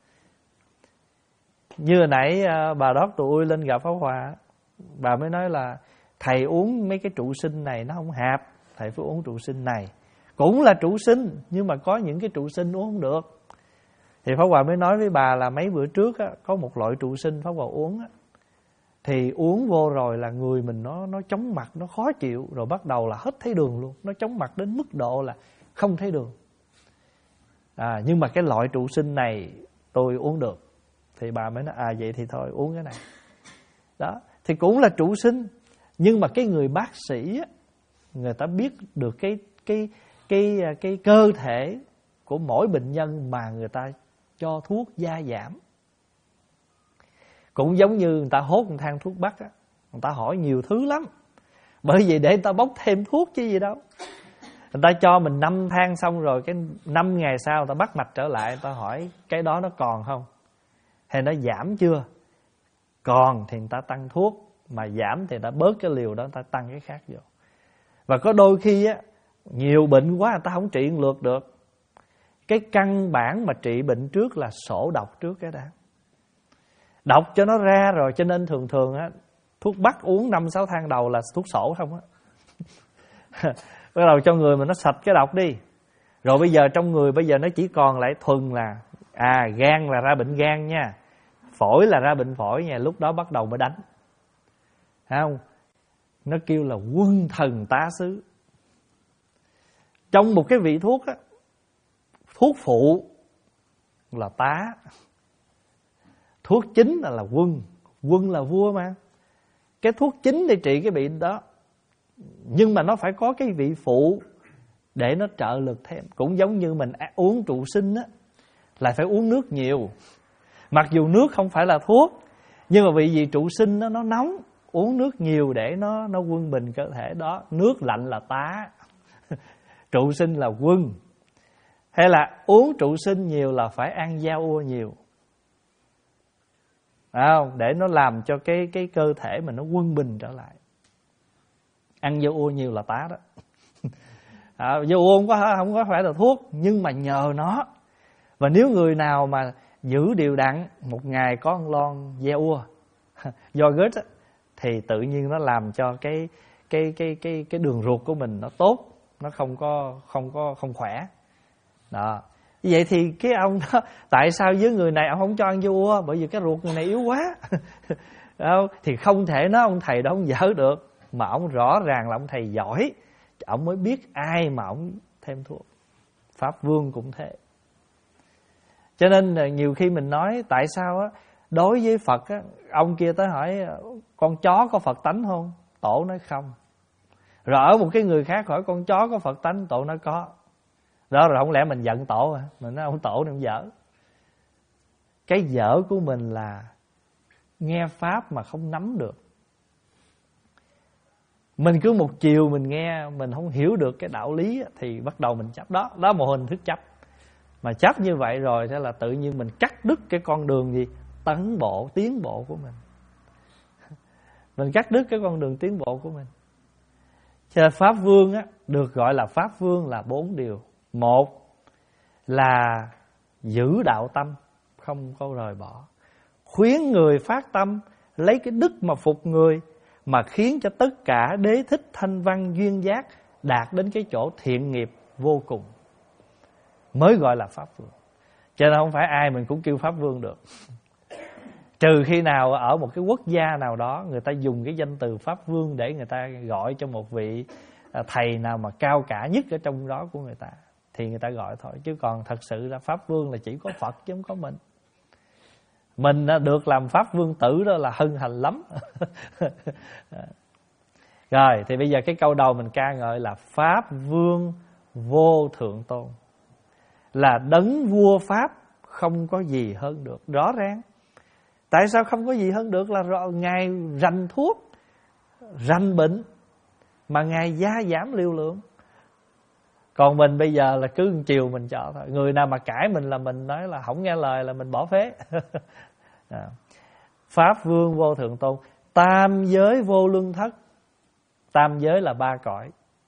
Như hồi nãy bà Đót tụi ui lên gặp Pháp Hòa, bà mới nói là thầy uống mấy cái trụ sinh này nó không hạp, thầy phải uống trụ sinh này. Cũng là trụ sinh, nhưng mà có những cái trụ sinh uống không được. Thì Pháp Hòa mới nói với bà là mấy bữa trước á, có một loại trụ sinh Pháp Hòa uống á, thì uống vô rồi là người mình nó nó chóng mặt, nó khó chịu, rồi bắt đầu là hết thấy đường luôn. Nó chóng mặt đến mức độ là không thấy đường. À, nhưng mà cái loại trụ sinh này tôi uống được. Thì bà mới nói à vậy thì thôi uống cái này. Đó, thì cũng là trụ sinh. Nhưng mà cái người bác sĩ á, người ta biết được cái cái cái cái, cái cơ thể của mỗi bệnh nhân mà người ta cho thuốc gia giảm. Cũng giống như người ta hốt một thang thuốc bắc á, người ta hỏi nhiều thứ lắm. Bởi vì để người ta bốc thêm thuốc chứ gì đâu. Người ta cho mình năm thang xong rồi, cái năm ngày sau người ta bắt mạch trở lại, người ta hỏi cái đó nó còn không, hay nó giảm chưa. Còn thì người ta tăng thuốc, mà giảm thì người ta bớt cái liều đó, người ta tăng cái khác vô. Và có đôi khi á, nhiều bệnh quá người ta không trị lượt được. Cái căn bản mà trị bệnh trước là sổ độc trước cái đã. Độc cho nó ra rồi, cho nên thường thường á, thuốc bắc uống năm sáu thang đầu là thuốc sổ không á. Bắt đầu cho người mình nó sạch cái độc đi. Rồi bây giờ trong người bây giờ nó chỉ còn lại thuần là à gan là ra bệnh gan nha, phổi là ra bệnh phổi nha. Lúc đó bắt đầu mới đánh. Thấy không? Nó kêu là quân thần tá xứ. Trong một cái vị thuốc á, thuốc phụ là tá, thuốc chính là, là quân. Quân là vua mà. Cái thuốc chính để trị cái bệnh đó, nhưng mà nó phải có cái vị phụ để nó trợ lực thêm. Cũng giống như mình uống trụ sinh á, là phải uống nước nhiều. Mặc dù nước không phải là thuốc, nhưng mà vì vì trụ sinh nó, nó nóng, uống nước nhiều để nó, nó quân bình cơ thể đó. Nước lạnh là tá, trụ sinh là quân. Hay là uống trụ sinh nhiều là phải ăn da ua nhiều, phải không? Để nó làm cho cái, cái cơ thể mình nó quân bình trở lại. Ăn da ua nhiều là tá đó. À, da ua không có, không có phải là thuốc, nhưng mà nhờ nó. Và nếu người nào mà giữ đều đặn, một ngày có một lon da ua do gớt á, thì tự nhiên nó làm cho cái cái cái cái cái đường ruột của mình nó tốt, nó không có không có không khỏe. Đó. Vậy thì cái ông đó, tại sao với người này ông không cho ăn da ua? Bởi vì cái ruột người này yếu quá. Đâu, thì không thể nói ông thầy đó ông dở được, mà ông rõ ràng là ông thầy giỏi, ông mới biết ai mà ông thêm thuốc. Pháp Vương cũng thế. Cho nên nhiều khi mình nói tại sao á, đối với Phật á, ông kia tới hỏi con chó có Phật tánh không? Tổ nói không. Rồi ở một cái người khác hỏi con chó có Phật tánh, Tổ nói có. Đó rồi không lẽ mình giận Tổ à? Mình nói ông Tổ này ông dở. Cái dở của mình là nghe Pháp mà không nắm được. Mình cứ một chiều mình nghe, mình không hiểu được cái đạo lý thì bắt đầu mình chấp. Đó, đó một hình thức chấp. Mà chấp như vậy rồi thế là tự nhiên mình cắt đứt cái con đường gì? Tấn bộ, tiến bộ của mình. Mình cắt đứt cái con đường tiến bộ của mình. Cho nên Pháp Vương á, được gọi là Pháp Vương là bốn điều. Một là giữ đạo tâm, không có rời bỏ. Khuyến người phát tâm, lấy cái đức mà phục người, mà khiến cho tất cả đế thích thanh văn duyên giác đạt đến cái chỗ thiện nghiệp vô cùng, mới gọi là Pháp Vương. Cho nên không phải ai mình cũng kêu Pháp Vương được. Trừ khi nào ở một cái quốc gia nào đó người ta dùng cái danh từ Pháp Vương để người ta gọi cho một vị thầy nào mà cao cả nhất ở trong đó của người ta, thì người ta gọi thôi. Chứ còn thật sự là Pháp Vương là chỉ có Phật chứ không có mình. Mình được làm Pháp Vương tử đó là hân hạnh lắm. Rồi thì bây giờ cái câu đầu mình ca ngợi là Pháp Vương vô thượng tôn, là đấng vua Pháp, không có gì hơn được. Rõ ràng. Tại sao không có gì hơn được? Là Ngài rành thuốc, rành bệnh, mà Ngài gia giảm liều lượng. Còn mình bây giờ là cứ chiều mình cho thôi. Người nào mà cãi mình là mình nói là không nghe lời là mình bỏ phế. Pháp Vương vô thượng tôn, tam giới vô luân thất. Tam giới là ba cõi.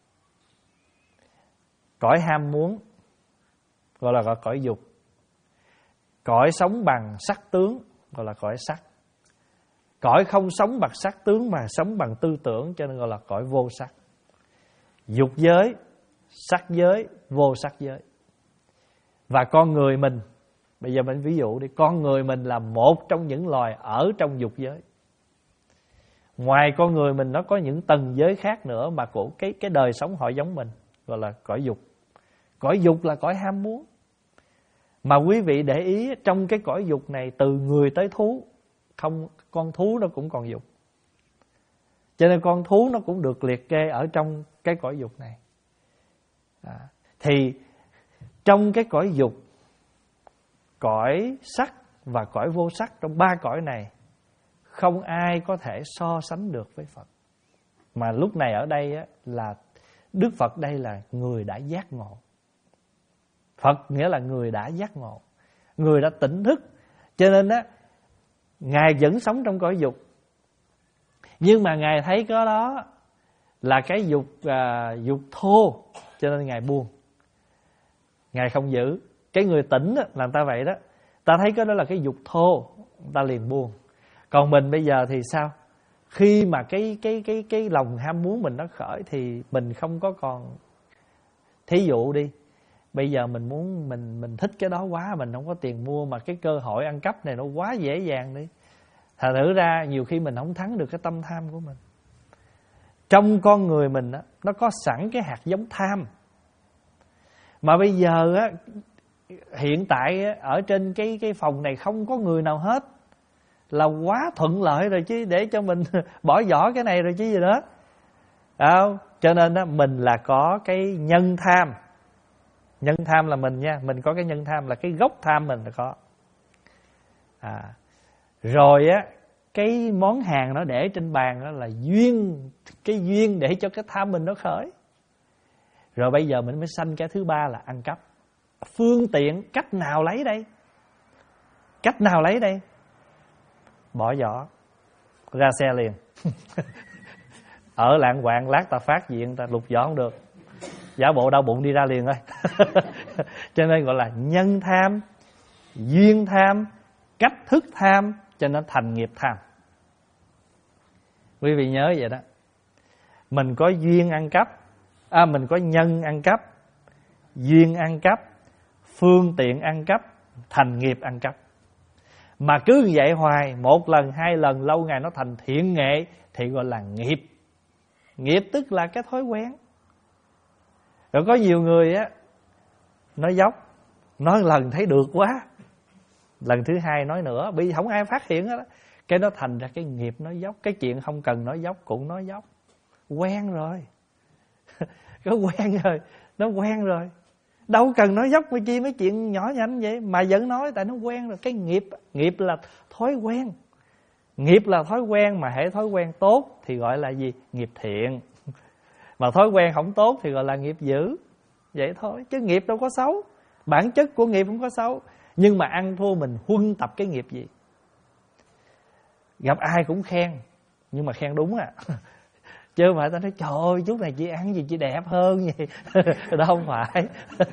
Cõi ham muốn gọi là gọi cõi dục. Cõi sống bằng sắc tướng gọi là cõi sắc. Cõi không sống bằng sắc tướng mà sống bằng tư tưởng, cho nên gọi là cõi vô sắc. Dục giới, sắc giới, vô sắc giới. Và con người mình, bây giờ mình ví dụ đi, con người mình là một trong những loài ở trong dục giới. Ngoài con người mình nó có những tầng giới khác nữa mà của cái cái đời sống họ giống mình, gọi là cõi dục. Cõi dục là cõi ham muốn. Mà quý vị để ý trong cái cõi dục này, từ người tới thú, không, con thú nó cũng còn dục. Cho nên con thú nó cũng được liệt kê ở trong cái cõi dục này. À, thì trong cái cõi dục, cõi sắc và cõi vô sắc, trong ba cõi này không ai có thể so sánh được với Phật. Mà lúc này ở đây á, là Đức Phật đây là người đã giác ngộ. Phật nghĩa là người đã giác ngộ, người đã tỉnh thức. Cho nên á, Ngài vẫn sống trong cõi dục, nhưng mà Ngài thấy cái đó là cái dục à, dục thô, cho nên Ngài buông. Ngài không giữ. Cái người tỉnh á, là người ta vậy đó. Ta thấy cái đó là cái dục thô, người ta liền buông. Còn mình bây giờ thì sao? Khi mà cái cái cái cái lòng ham muốn mình nó khởi thì mình không có còn. Thí dụ đi, bây giờ mình muốn mình mình thích cái đó quá, mình không có tiền mua, mà cái cơ hội ăn cắp này nó quá dễ dàng đi. Thật thử ra nhiều khi mình không thắng được cái tâm tham của mình. Trong con người mình á, nó có sẵn cái hạt giống tham. Mà bây giờ á, hiện tại á, ở trên cái cái phòng này không có người nào hết, là quá thuận lợi rồi chứ, để cho mình bỏ vỏ cái này rồi chứ gì đó. Đó. Cho nên á, mình là có cái nhân tham. Nhân tham là mình nha, mình có cái nhân tham, là cái gốc tham mình là có. À, rồi á, cái món hàng nó để trên bàn đó là duyên, cái duyên để cho cái tham mình nó khởi. Rồi bây giờ mình mới sanh cái thứ ba là ăn cắp. Phương tiện cách nào lấy đây? Cách nào lấy đây? Bỏ vỏ, ra xe liền. Ở lạng quạng lát ta phát diện, ta lục vỏ không được, giả bộ đau bụng đi ra liền thôi. Cho nên gọi là nhân tham, duyên tham, cách thức tham, cho nên thành nghiệp tham. Quý vị nhớ vậy đó. Mình có duyên ăn cắp, à, mình có nhân ăn cắp, duyên ăn cắp, phương tiện ăn cắp, thành nghiệp ăn cắp. Mà cứ như vậy hoài, một lần, hai lần, lâu ngày nó thành thiện nghệ thì gọi là nghiệp. Nghiệp tức là cái thói quen. Rồi có nhiều người á, nói dốc, nói lần thấy được quá, lần thứ hai nói nữa, bị không ai phát hiện đó. Cái nó thành ra cái nghiệp nói dốc. Cái chuyện không cần nói dốc cũng nói dốc. Quen rồi. Có quen rồi, nó quen rồi. Đâu cần nói dốc mà chi mấy chuyện nhỏ nhảnh vậy, mà vẫn nói tại nó quen rồi. Cái nghiệp, nghiệp là thói quen. Nghiệp là thói quen, mà hễ thói quen tốt thì gọi là gì? Nghiệp thiện. Mà thói quen không tốt thì gọi là nghiệp dữ. Vậy thôi, chứ nghiệp đâu có xấu. Bản chất của nghiệp không có xấu. Nhưng mà ăn thua mình huân tập cái nghiệp gì? Gặp ai cũng khen, nhưng mà khen đúng à. Chứ không phải ta nói trời ơi chút này chị ăn gì chị đẹp hơn vậy. Đó không phải.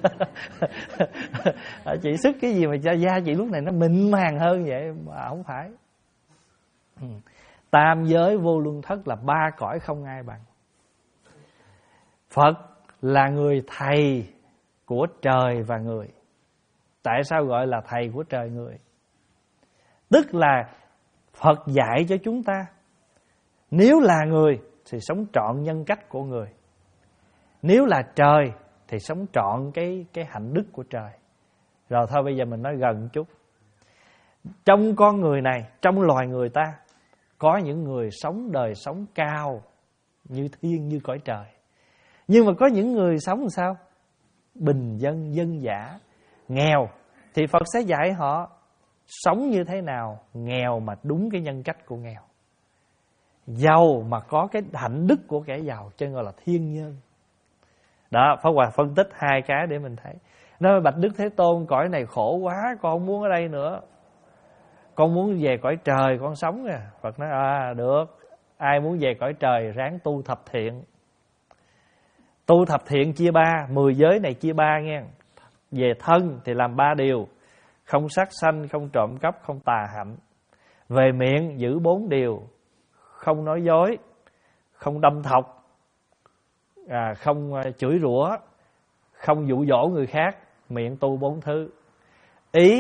Chị sức cái gì mà cho da chị lúc này nó mịn màng hơn vậy, mà không phải. Tam giới vô luân thất là ba cõi không ai bằng. Phật là người thầy của trời và người. Tại sao gọi là thầy của trời người? Tức là Phật dạy cho chúng ta, nếu là người thì sống trọn nhân cách của người, nếu là trời thì sống trọn cái, cái hạnh đức của trời. Rồi thôi bây giờ mình nói gần chút. Trong con người này, trong loài người ta, có những người sống đời sống cao như thiên, như cõi trời. Nhưng mà có những người sống làm sao? Bình dân, dân dã, nghèo. Thì Phật sẽ dạy họ sống như thế nào nghèo mà đúng cái nhân cách của nghèo, giàu mà có cái hạnh đức của kẻ giàu, cho nên gọi là thiên nhân. Đó, Pháp Hòa phân tích hai cái để mình thấy. Nói bạch Đức Thế Tôn, cõi này khổ quá, con không muốn ở đây nữa, con muốn về cõi trời con sống à. Phật nói à được, ai muốn về cõi trời ráng tu thập thiện. Tu thập thiện chia ba, mười giới này chia ba nghe. Về thân thì làm ba điều: không sát sanh, không trộm cắp, không tà hạnh. Về miệng giữ bốn điều: không nói dối, không đâm thọc, à, không chửi rủa, không dụ dỗ người khác. Miệng tu bốn thứ. Ý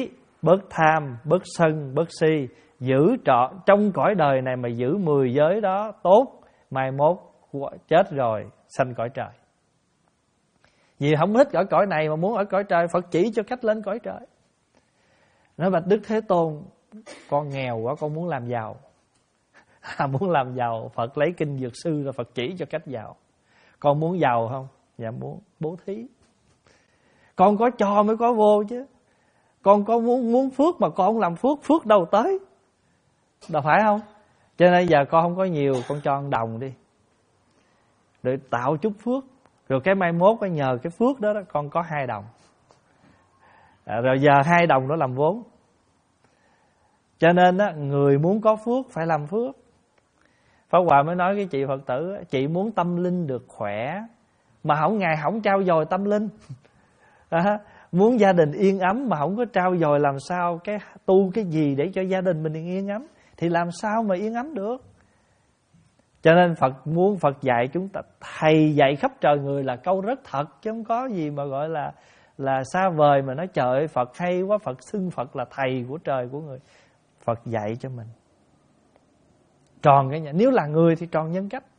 bớt tham, bớt sân, bớt si, giữ trọn trong cõi đời này mà giữ mười giới đó tốt, mai mốt chết rồi sanh cõi trời. Vì không thích ở cõi này mà muốn ở cõi trời, Phật chỉ cho cách lên cõi trời. Nói bạch Đức Thế Tôn, con nghèo quá, con muốn làm giàu. À, muốn làm giàu, Phật lấy kinh Dược Sư rồi Phật chỉ cho cách giàu. Con muốn giàu không? Dạ muốn. Bố thí. Con có cho mới có vô chứ. Con có muốn muốn phước mà con không làm phước, phước đâu tới. Đâu phải không? Cho nên giờ con không có nhiều, con cho một đồng đi, để tạo chút phước. Rồi cái mai mốt có nhờ cái phước đó, đó con có hai đồng. À, rồi giờ hai đồng đó làm vốn. Cho nên á, người muốn có phước phải làm phước. Pháp Hòa mới nói với chị Phật tử, chị muốn tâm linh được khỏe mà không ngày không trao dồi tâm linh. À, muốn gia đình yên ấm mà không có trao dồi làm sao cái tu cái gì để cho gia đình mình yên ấm, thì làm sao mà yên ấm được. Cho nên Phật muốn Phật dạy chúng ta, thầy dạy khắp trời người là câu rất thật, chứ không có gì mà gọi là là xa vời mà nói trời ơi Phật hay quá, Phật xưng Phật là thầy của trời của người. Phật dạy cho mình tròn cái nhà, nếu là người thì tròn nhân cách.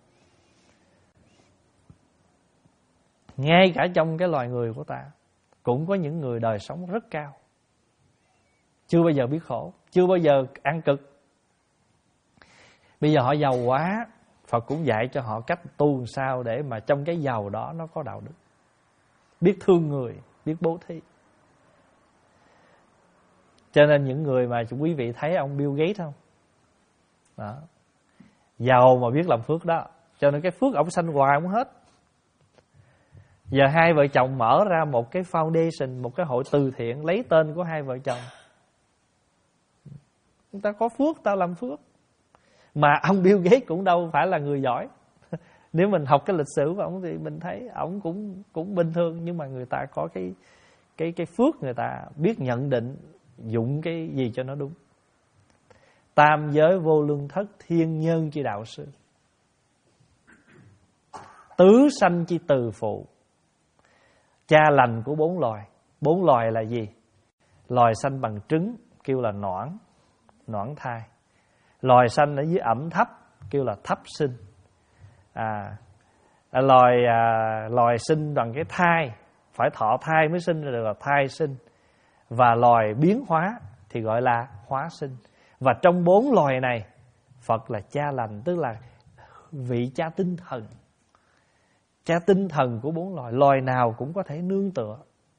Ngay cả trong cái loài người của ta cũng có những người đời sống rất cao, chưa bao giờ biết khổ, chưa bao giờ ăn cực. Bây giờ họ giàu quá, Phật cũng dạy cho họ cách tu làm sao để mà trong cái giàu đó nó có đạo đức, biết thương người, biết bố thí. Cho nên những người mà quý vị thấy ông Bill Gates không? Đó, giàu mà biết làm phước đó. Cho nên cái phước ông sanh hoài không hết. Giờ hai vợ chồng mở ra một cái foundation, một cái hội từ thiện lấy tên của hai vợ chồng. Chúng ta có phước, ta làm phước. Mà ông Bill Gates cũng đâu phải là người giỏi. Nếu mình học cái lịch sử của ông thì mình thấy ông cũng cũng bình thường, nhưng mà người ta có cái cái cái phước, người ta biết nhận định dụng cái gì cho nó đúng. Tam giới vô luân thất, thiên nhân chi đạo sư, tứ sanh chi từ phụ, cha lành của bốn loài. Bốn loài là gì? Loài sanh bằng trứng kêu là noãn, noãn thai. Loài sanh ở dưới ẩm thấp kêu là thấp sinh. À, loài à, loài sinh bằng cái thai, phải thọ thai mới sinh ra được là thai sinh. Và loài biến hóa thì gọi là hóa sinh. Và trong bốn loài này, Phật là cha lành, tức là vị cha tinh thần. Cha tinh thần của bốn loài, loài nào cũng có thể nương tựa.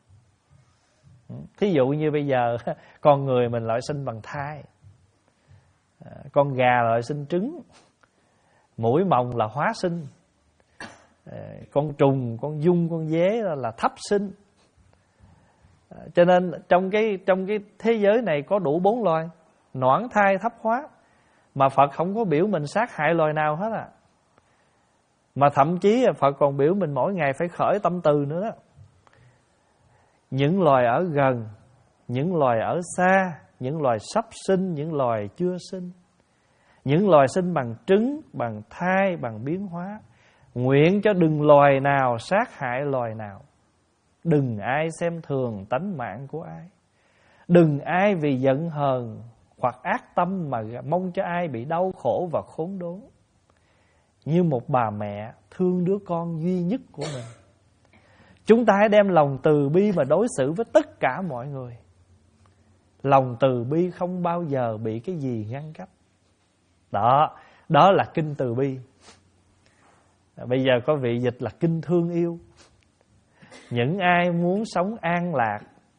Thí dụ như bây giờ con người mình loại sinh bằng thai, con gà loại sinh trứng, muỗi mồng là hóa sinh, con trùng, con giun, con dế là thấp sinh. Cho nên trong cái trong cái thế giới này có đủ bốn loài, noãn thai thấp hóa, mà Phật không có biểu mình sát hại loài nào hết à. Mà thậm chí Phật còn biểu mình mỗi ngày phải khởi tâm từ nữa đó. Những loài ở gần, những loài ở xa, những loài sắp sinh, những loài chưa sinh, những loài sinh bằng trứng, bằng thai, bằng biến hóa, nguyện cho đừng loài nào sát hại loài nào. Đừng ai xem thường tánh mạng của ai. Đừng ai vì giận hờn hoặc ác tâm mà mong cho ai bị đau khổ và khốn đốn. Như một bà mẹ thương đứa con duy nhất của mình, chúng ta hãy đem lòng từ bi mà đối xử với tất cả mọi người. Lòng từ bi không bao giờ bị cái gì ngăn cách. Đó, đó là kinh từ bi. Bây giờ có vị dịch là kinh thương yêu. Những ai muốn sống an lạc,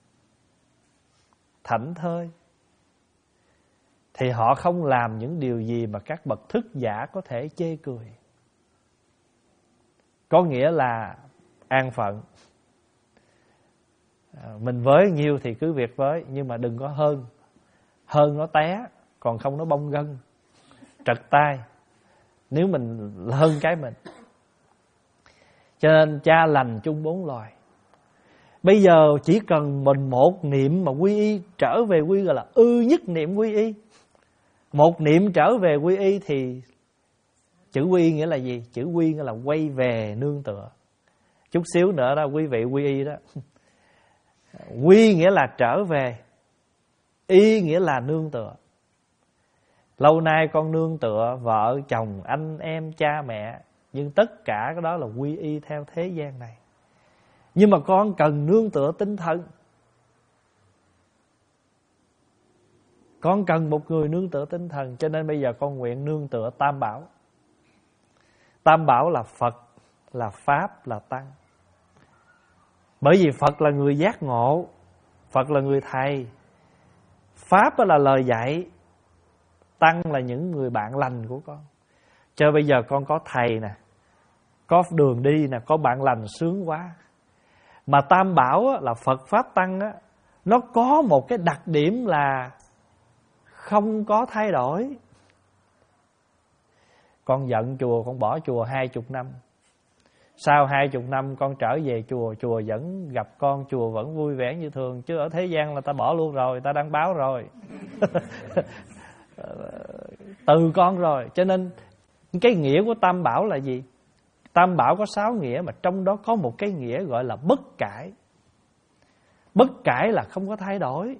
thảnh thơi, thì họ không làm những điều gì mà các bậc thức giả có thể chê cười. Có nghĩa là an phận. Mình với nhiêu thì cứ việc với, nhưng mà đừng có hơn. Hơn nó té, còn không nó bong gân, trật tay, nếu mình hơn cái mình. Cho nên cha lành chung bốn loài. Bây giờ chỉ cần mình một niệm mà quy y, trở về quy gọi là ư nhất niệm quy y. Một niệm trở về quy y thì chữ quy nghĩa là gì? Chữ quy nghĩa là quay về nương tựa. Chút xíu nữa đó quý vị quy y đó. Quy nghĩa là trở về. Y nghĩa là nương tựa. Lâu nay con nương tựa vợ, chồng, anh em, cha mẹ, nhưng tất cả cái đó là quy y theo thế gian này. Nhưng mà con cần nương tựa tinh thần. Con cần một người nương tựa tinh thần. Cho nên bây giờ con nguyện nương tựa Tam Bảo. Tam Bảo là Phật, là Pháp, là Tăng. Bởi vì Phật là người giác ngộ, Phật là người thầy, Pháp là lời dạy, Tăng là những người bạn lành của con. Cho bây giờ con có thầy nè, có đường đi nè, có bạn lành sướng quá. Mà Tam Bảo là Phật, Pháp, Tăng á, nó có một cái đặc điểm là không có thay đổi. Con giận chùa, con bỏ chùa hai chục năm. Sau hai chục năm con trở về chùa, chùa vẫn gặp con, chùa vẫn vui vẻ như thường. Chứ ở thế gian là ta bỏ luôn rồi, ta đăng báo rồi. Từ con rồi. Cho nên cái nghĩa của Tam Bảo là gì? Tam Bảo có sáu nghĩa, mà trong đó có một cái nghĩa gọi là bất cải. Bất cải là không có thay đổi.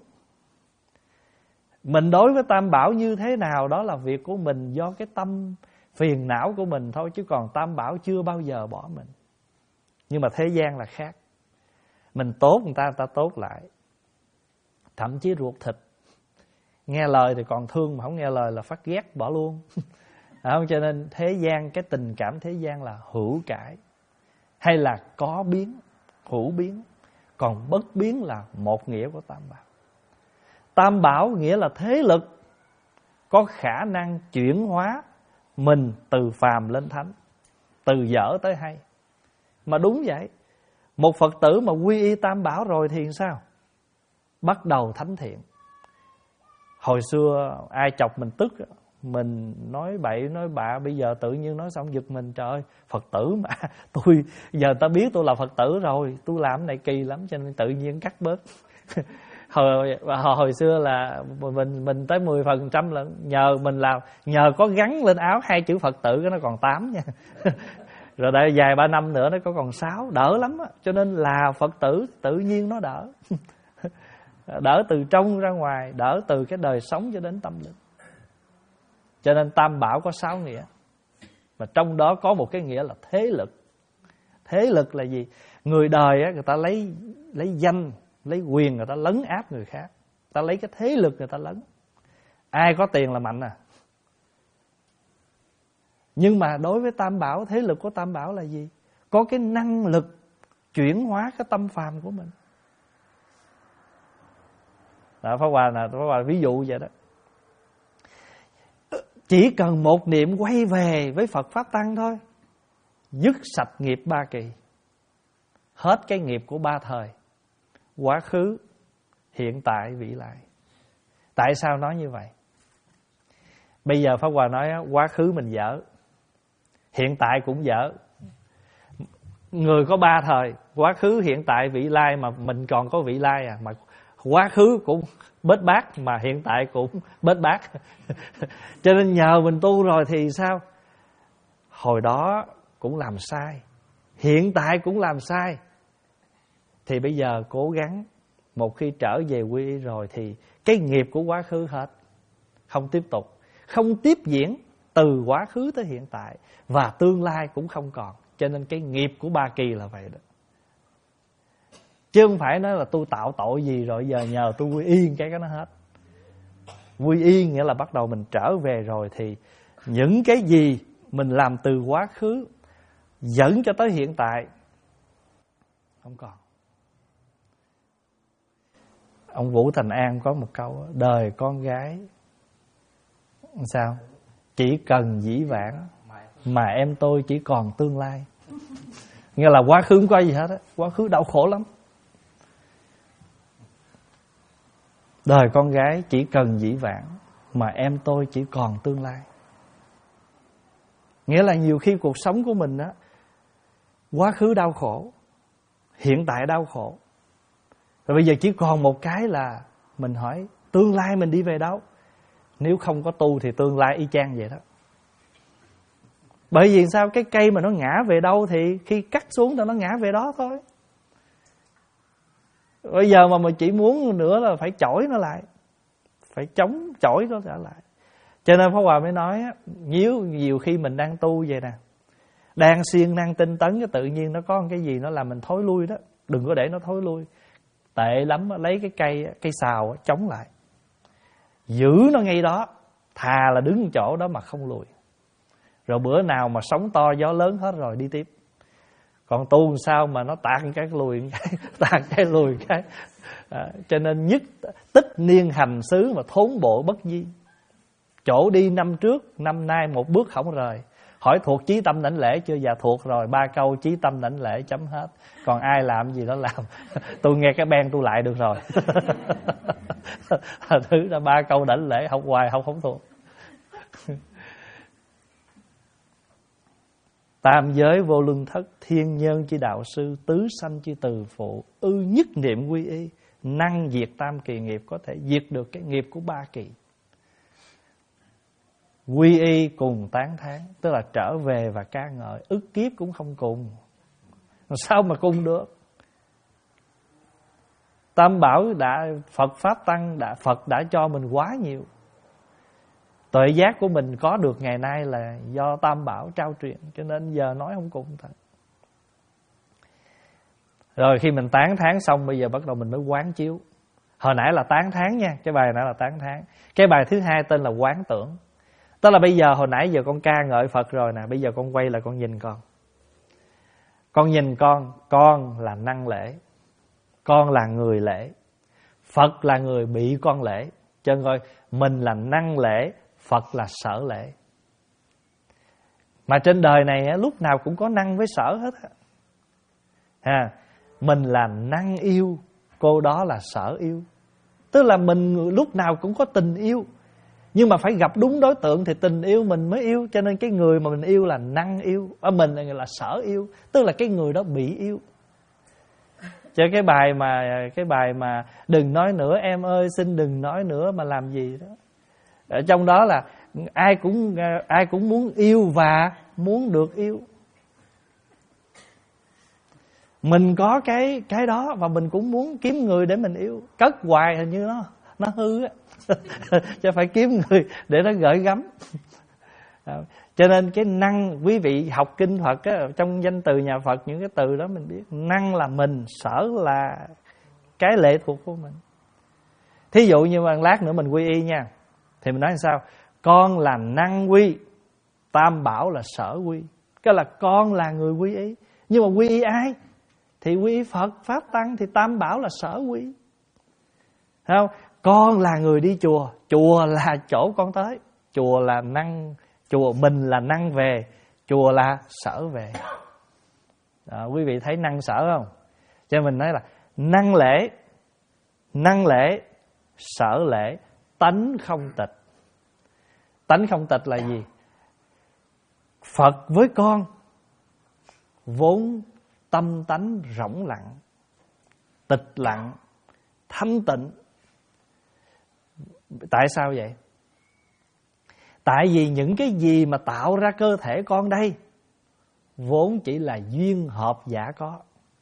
Mình đối với Tam Bảo như thế nào đó là việc của mình, do cái tâm phiền não của mình thôi. Chứ còn Tam Bảo chưa bao giờ bỏ mình. Nhưng mà thế gian là khác. Mình tốt người ta, người ta tốt lại. Thậm chí ruột thịt, nghe lời thì còn thương, mà không nghe lời là phát ghét bỏ luôn. Không? Cho nên thế gian, cái tình cảm thế gian là hữu cải, hay là có biến, hữu biến. Còn bất biến là một nghĩa của Tam Bảo. Tam Bảo nghĩa là thế lực có khả năng chuyển hóa mình từ phàm lên thánh, từ dở tới hay. Mà đúng vậy, một Phật tử mà quy y Tam Bảo rồi thì sao? Bắt đầu thánh thiện. Hồi xưa ai chọc mình tức, mình nói bậy nói bạ, bây giờ tự nhiên nói xong giật mình. Trời ơi, Phật tử mà tôi giờ ta biết tôi là Phật tử rồi, tôi làm cái này kỳ lắm, cho nên tự nhiên cắt bớt. Hồi, hồi xưa là mình mình tới mười phần trăm là nhờ mình làm, nhờ có gắn lên áo hai chữ Phật tử cái nó còn tám nha. Rồi đây vài ba năm nữa nó có còn sáu, đỡ lắm á. Cho nên là Phật tử tự nhiên nó đỡ. Đỡ từ trong ra ngoài, đỡ từ cái đời sống cho đến tâm linh. Cho nên Tam Bảo có sáu nghĩa. Và trong đó có một cái nghĩa là thế lực. Thế lực là gì? Người đời á, người ta lấy lấy danh, lấy quyền, người ta lấn áp người khác. Người ta lấy cái thế lực người ta lấn. Ai có tiền là mạnh à. Nhưng mà đối với Tam Bảo, thế lực của Tam Bảo là gì? Có cái năng lực chuyển hóa cái tâm phàm của mình. Đó, Pháp Hòa là Pháp Hòa ví dụ vậy đó. Chỉ cần một niệm quay về với Phật Pháp Tăng thôi, dứt sạch nghiệp ba kỳ, hết cái nghiệp của ba thời, quá khứ, hiện tại, vị lai. Tại sao nói như vậy? Bây giờ Pháp Hòa nói quá khứ mình dở, hiện tại cũng dở. Người có ba thời, quá khứ, hiện tại, vị lai, mà mình còn có vị lai à, mà quá khứ cũng bết bát, mà hiện tại cũng bết bát. Cho nên nhờ mình tu rồi thì sao? Hồi đó cũng làm sai, hiện tại cũng làm sai. Thì bây giờ cố gắng, một khi trở về quy y rồi thì cái nghiệp của quá khứ hết, không tiếp tục, không tiếp diễn từ quá khứ tới hiện tại, và tương lai cũng không còn. Cho nên cái nghiệp của ba kỳ là vậy đó. Chứ không phải nói là tôi tạo tội gì rồi giờ nhờ tôi quy y cái cái nó hết. Quy y nghĩa là bắt đầu mình trở về rồi thì những cái gì mình làm từ quá khứ dẫn cho tới hiện tại không còn. Ông Vũ Thành An có một câu: đời con gái sao? Chỉ cần dĩ vãng, mà em tôi chỉ còn tương lai. Nghĩa là quá khứ không có gì hết á, quá khứ đau khổ lắm. Đời con gái chỉ cần dĩ vãng, mà em tôi chỉ còn tương lai. Nghĩa là nhiều khi cuộc sống của mình á, quá khứ đau khổ, hiện tại đau khổ, rồi bây giờ chỉ còn một cái là mình hỏi tương lai mình đi về đâu. Nếu không có tu thì tương lai y chang vậy đó. Bởi vì sao? Cái cây mà nó ngã về đâu thì khi cắt xuống thì nó ngã về đó thôi. Bây giờ mà mình chỉ muốn nữa là phải chổi nó lại. phải chống chổi nó trở lại. Cho nên Pháp Hòa mới nói nhiều, nhiều khi mình đang tu vậy nè, đang siêng năng tinh tấn, cái tự nhiên nó có cái gì nó làm mình thối lui đó. Đừng có để nó thối lui. Tệ lắm, lấy cái cây cây sào chống lại, giữ nó ngay đó, thà là đứng chỗ đó mà không lùi. Rồi bữa nào mà sóng to gió lớn hết rồi đi tiếp. Còn tu làm sao mà nó tạt cái lùi cái, tạt cái lùi cái. À, cho nên nhất tích niên hành xứ mà thốn bộ bất di. Chỗ đi năm trước, năm nay một bước không rời. Hỏi thuộc chí tâm đảnh lễ chưa? Dạ thuộc rồi. Ba câu chí tâm đảnh lễ chấm hết. Còn ai làm gì đó làm. Tôi nghe cái ben tôi lại được rồi. Thứ là ba câu đảnh lễ học hoài học không thuộc. Tam giới vô luân thất, thiên nhân chi đạo sư, tứ sanh chi từ phụ, ư nhất niệm quy y, năng diệt tam kỳ nghiệp, có thể diệt được cái nghiệp của ba kỳ. Quy y cùng tán thán, tức là trở về và ca ngợi, ức kiếp cũng không cùng. Sao mà cùng được? Tam bảo đã, Phật Pháp Tăng đã, Phật đã cho mình quá nhiều. Tuệ giác của mình có được ngày nay là do Tam Bảo trao truyền, cho nên giờ nói không cùng thật. Rồi khi mình tán thán xong, bây giờ bắt đầu mình mới quán chiếu. Hồi nãy là tán thán nha, cái bài nãy là tán thán. Cái bài thứ hai tên là quán tưởng. Tức là bây giờ hồi nãy giờ con ca ngợi Phật rồi nè, bây giờ con quay lại con nhìn con. Con nhìn con, con là năng lễ, con là người lễ, Phật là người bị con lễ. Cho nên coi mình là năng lễ, Phật là sở lễ. Mà trên đời này lúc nào cũng có năng với sở hết ha. Mình là năng yêu, cô đó là sở yêu. Tức là mình lúc nào cũng có tình yêu, nhưng mà phải gặp đúng đối tượng thì tình yêu mình mới yêu. Cho nên cái người mà mình yêu là năng yêu, ở mình là, là sở yêu, tức là cái người đó bị yêu. Cho cái bài mà cái bài mà đừng nói nữa em ơi, xin đừng nói nữa mà làm gì đó. Ở trong đó là ai cũng ai cũng muốn yêu và muốn được yêu. Mình có cái cái đó và mình cũng muốn kiếm người để mình yêu. Cất hoài hình như nó nó hư á. Cho phải kiếm người để nó gửi gắm. Cho nên cái năng, quý vị học kinh Phật á, trong danh từ nhà Phật những cái từ đó mình biết. Năng là mình, sở là cái lệ thuộc của mình. Thí dụ như mà lát nữa mình quy y nha, thì mình nói làm sao? Con là năng quy, Tam Bảo là sở quy. Cái là con là người quy y. Nhưng mà quy y ai? Thì quy y Phật, Pháp Tăng, thì Tam Bảo là sở quy. Thấy không? Con là người đi chùa, chùa là chỗ con tới. Chùa là năng, chùa mình là năng về, chùa là sở về. Đó, quý vị thấy năng sở không? Cho mình nói là năng lễ, năng lễ, sở lễ, tánh không tịch. Tánh không tịch là gì? Phật với con vốn tâm tánh rỗng lặng, tịch lặng, thanh tịnh. Tại sao vậy? Tại vì những cái gì mà tạo ra cơ thể con đây vốn chỉ là duyên hợp giả có.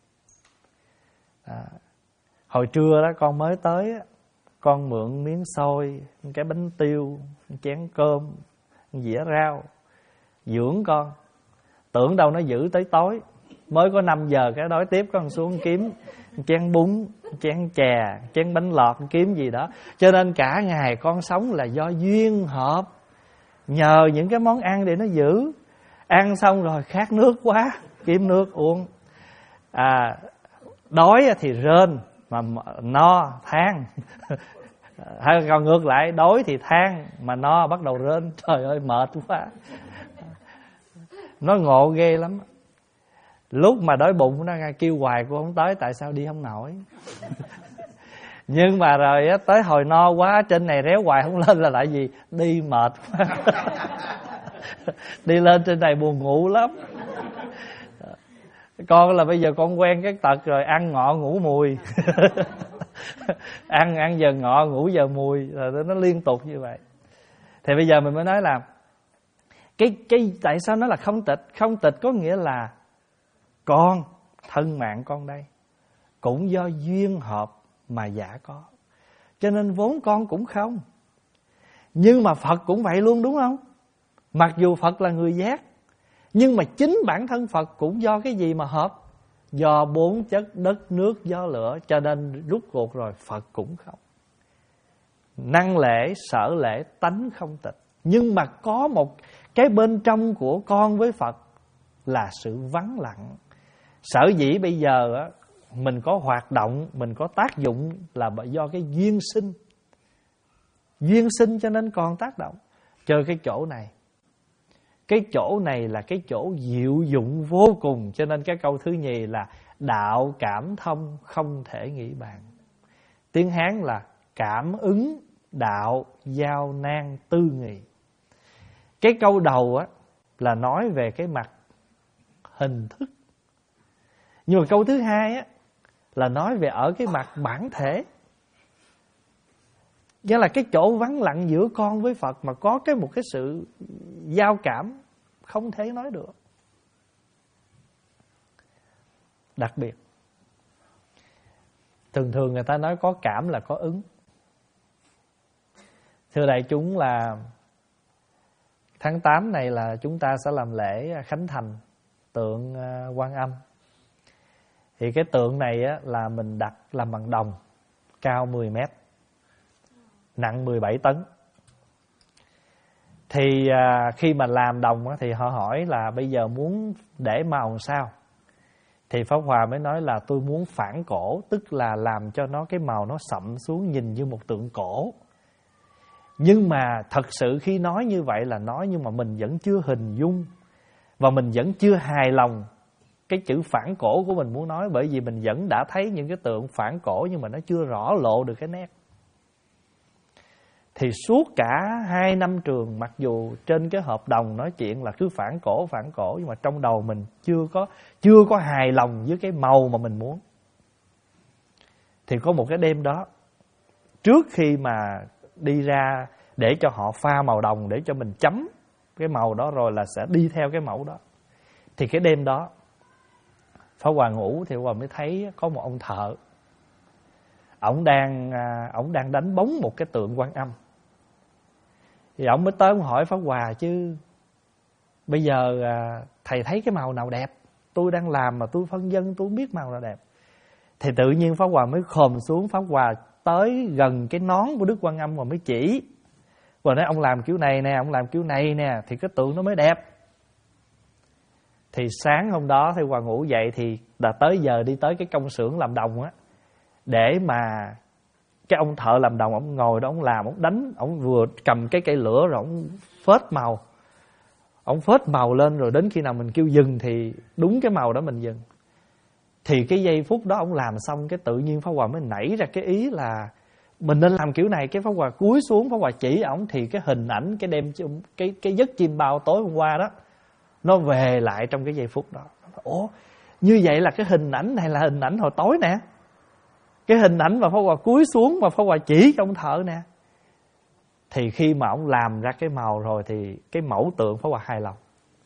À, hồi trưa đó con mới tới, con mượn miếng xôi, cái bánh tiêu, chén cơm, dĩa rau dưỡng con. Tưởng đâu nó giữ tới tối, mới có năm giờ cái đói tiếp, con xuống kiếm chén bún, chén chè, chén bánh lọt, kiếm gì đó. Cho nên cả ngày con sống là do duyên hợp, nhờ những cái món ăn để nó giữ. Ăn xong rồi khát nước quá, kiếm nước uống. À, đói thì rên, mà no than. Hay còn ngược lại, đói thì than, mà no bắt đầu rên. Trời ơi mệt quá. Nó ngộ ghê lắm. Lúc mà đói bụng nó kêu hoài cô không tới, tại sao đi không nổi. Nhưng mà rồi á, tới hồi no quá, trên này réo hoài không lên là lại gì? Đi mệt quá. Đi lên trên này buồn ngủ lắm. Con là bây giờ con quen cái tật rồi, ăn ngọ ngủ mùi. Ăn ăn giờ ngọ ngủ giờ mùi, rồi nó liên tục như vậy. Thì bây giờ mình mới nói là cái cái tại sao nó là không tịch? Không tịch có nghĩa là con, thân mạng con đây cũng do duyên hợp mà giả có. Cho nên vốn con cũng không. Nhưng mà Phật cũng vậy luôn, đúng không? Mặc dù Phật là người giác, nhưng mà chính bản thân Phật cũng do cái gì mà hợp? Do bốn chất đất, nước, gió, lửa. Cho nên rút cuộc rồi Phật cũng không. Năng lễ, sở lễ, tánh không tịch. Nhưng mà có một cái bên trong của con với Phật là sự vắng lặng. Sở dĩ bây giờ á, mình có hoạt động, mình có tác dụng là do cái duyên sinh. Duyên sinh cho nên còn tác động. Chơi cái chỗ này, cái chỗ này là cái chỗ diệu dụng vô cùng. Cho nên cái câu thứ nhì là đạo cảm thông không thể nghĩ bàn. Tiếng Hán là cảm ứng đạo giao nan tư nghị. Cái câu đầu á là nói về cái mặt hình thức, nhưng mà câu thứ hai á là nói về ở cái mặt bản thể. Nghĩa là cái chỗ vắng lặng giữa con với Phật mà có cái một cái sự giao cảm không thể nói được. Đặc biệt, thường thường người ta nói có cảm là có ứng. Thưa đại chúng, là tháng tám này là chúng ta sẽ làm lễ khánh thành tượng Quan Âm. Thì cái tượng này á, là mình đặt làm bằng đồng, cao mười mét, nặng mười bảy tấn. Thì à, khi mà làm đồng á, thì họ hỏi là bây giờ muốn để màu sao? Thì Pháp Hòa mới nói là tôi muốn phản cổ, tức là làm cho nó cái màu nó sậm xuống nhìn như một tượng cổ. Nhưng mà thật sự khi nói như vậy là nói, nhưng mà mình vẫn chưa hình dung và mình vẫn chưa hài lòng cái chữ phản cổ của mình muốn nói. Bởi vì mình vẫn đã thấy những cái tượng phản cổ nhưng mà nó chưa rõ lộ được cái nét. Thì suốt cả hai năm trường, mặc dù trên cái hợp đồng nói chuyện là cứ phản cổ phản cổ, nhưng mà trong đầu mình chưa có chưa có hài lòng với cái màu mà mình muốn. Thì có một cái đêm đó, trước khi mà đi ra để cho họ pha màu đồng để cho mình chấm cái màu đó rồi là sẽ đi theo cái mẫu đó. Thì cái đêm đó Pháp Hòa ngủ thì Pháp Hòa mới thấy có một ông thợ. Ổng đang ổng đang đánh bóng một cái tượng Quan Âm. Thì ổng mới tới ổng hỏi Pháp Hòa chứ bây giờ thầy thấy cái màu nào đẹp? Tôi đang làm mà tôi phân vân, tôi không biết màu nào đẹp. Thì tự nhiên Pháp Hòa mới khom xuống, Pháp Hòa tới gần cái nón của Đức Quan Âm và mới chỉ. Và nói ông làm kiểu này nè, ông làm kiểu này nè, thì cái tượng nó mới đẹp. Thì sáng hôm đó thì Hòa ngủ dậy thì đã tới giờ đi tới cái công xưởng làm đồng á, để mà cái ông thợ làm đồng, ông ngồi đó, ông làm, ông đánh, ông vừa cầm cái cây lửa rồi ông phết màu. Ông phết màu lên rồi đến khi nào mình kêu dừng thì đúng cái màu đó mình dừng. Thì cái giây phút đó ông làm xong, cái tự nhiên Pháp Hòa mới nảy ra cái ý là mình nên làm kiểu này. Cái Pháp Hòa cúi xuống, Pháp Hòa chỉ ổng thì cái hình ảnh cái đêm cái cái giấc chim bao tối hôm qua đó nó về lại trong cái giây phút đó. Ủa, như vậy là cái hình ảnh này là hình ảnh hồi tối nè. Cái hình ảnh mà Pháp Hòa cúi xuống mà Pháp Hòa chỉ cho ông thợ nè. Thì khi mà ông làm ra cái màu rồi thì cái mẫu tượng Pháp Hòa hài lòng,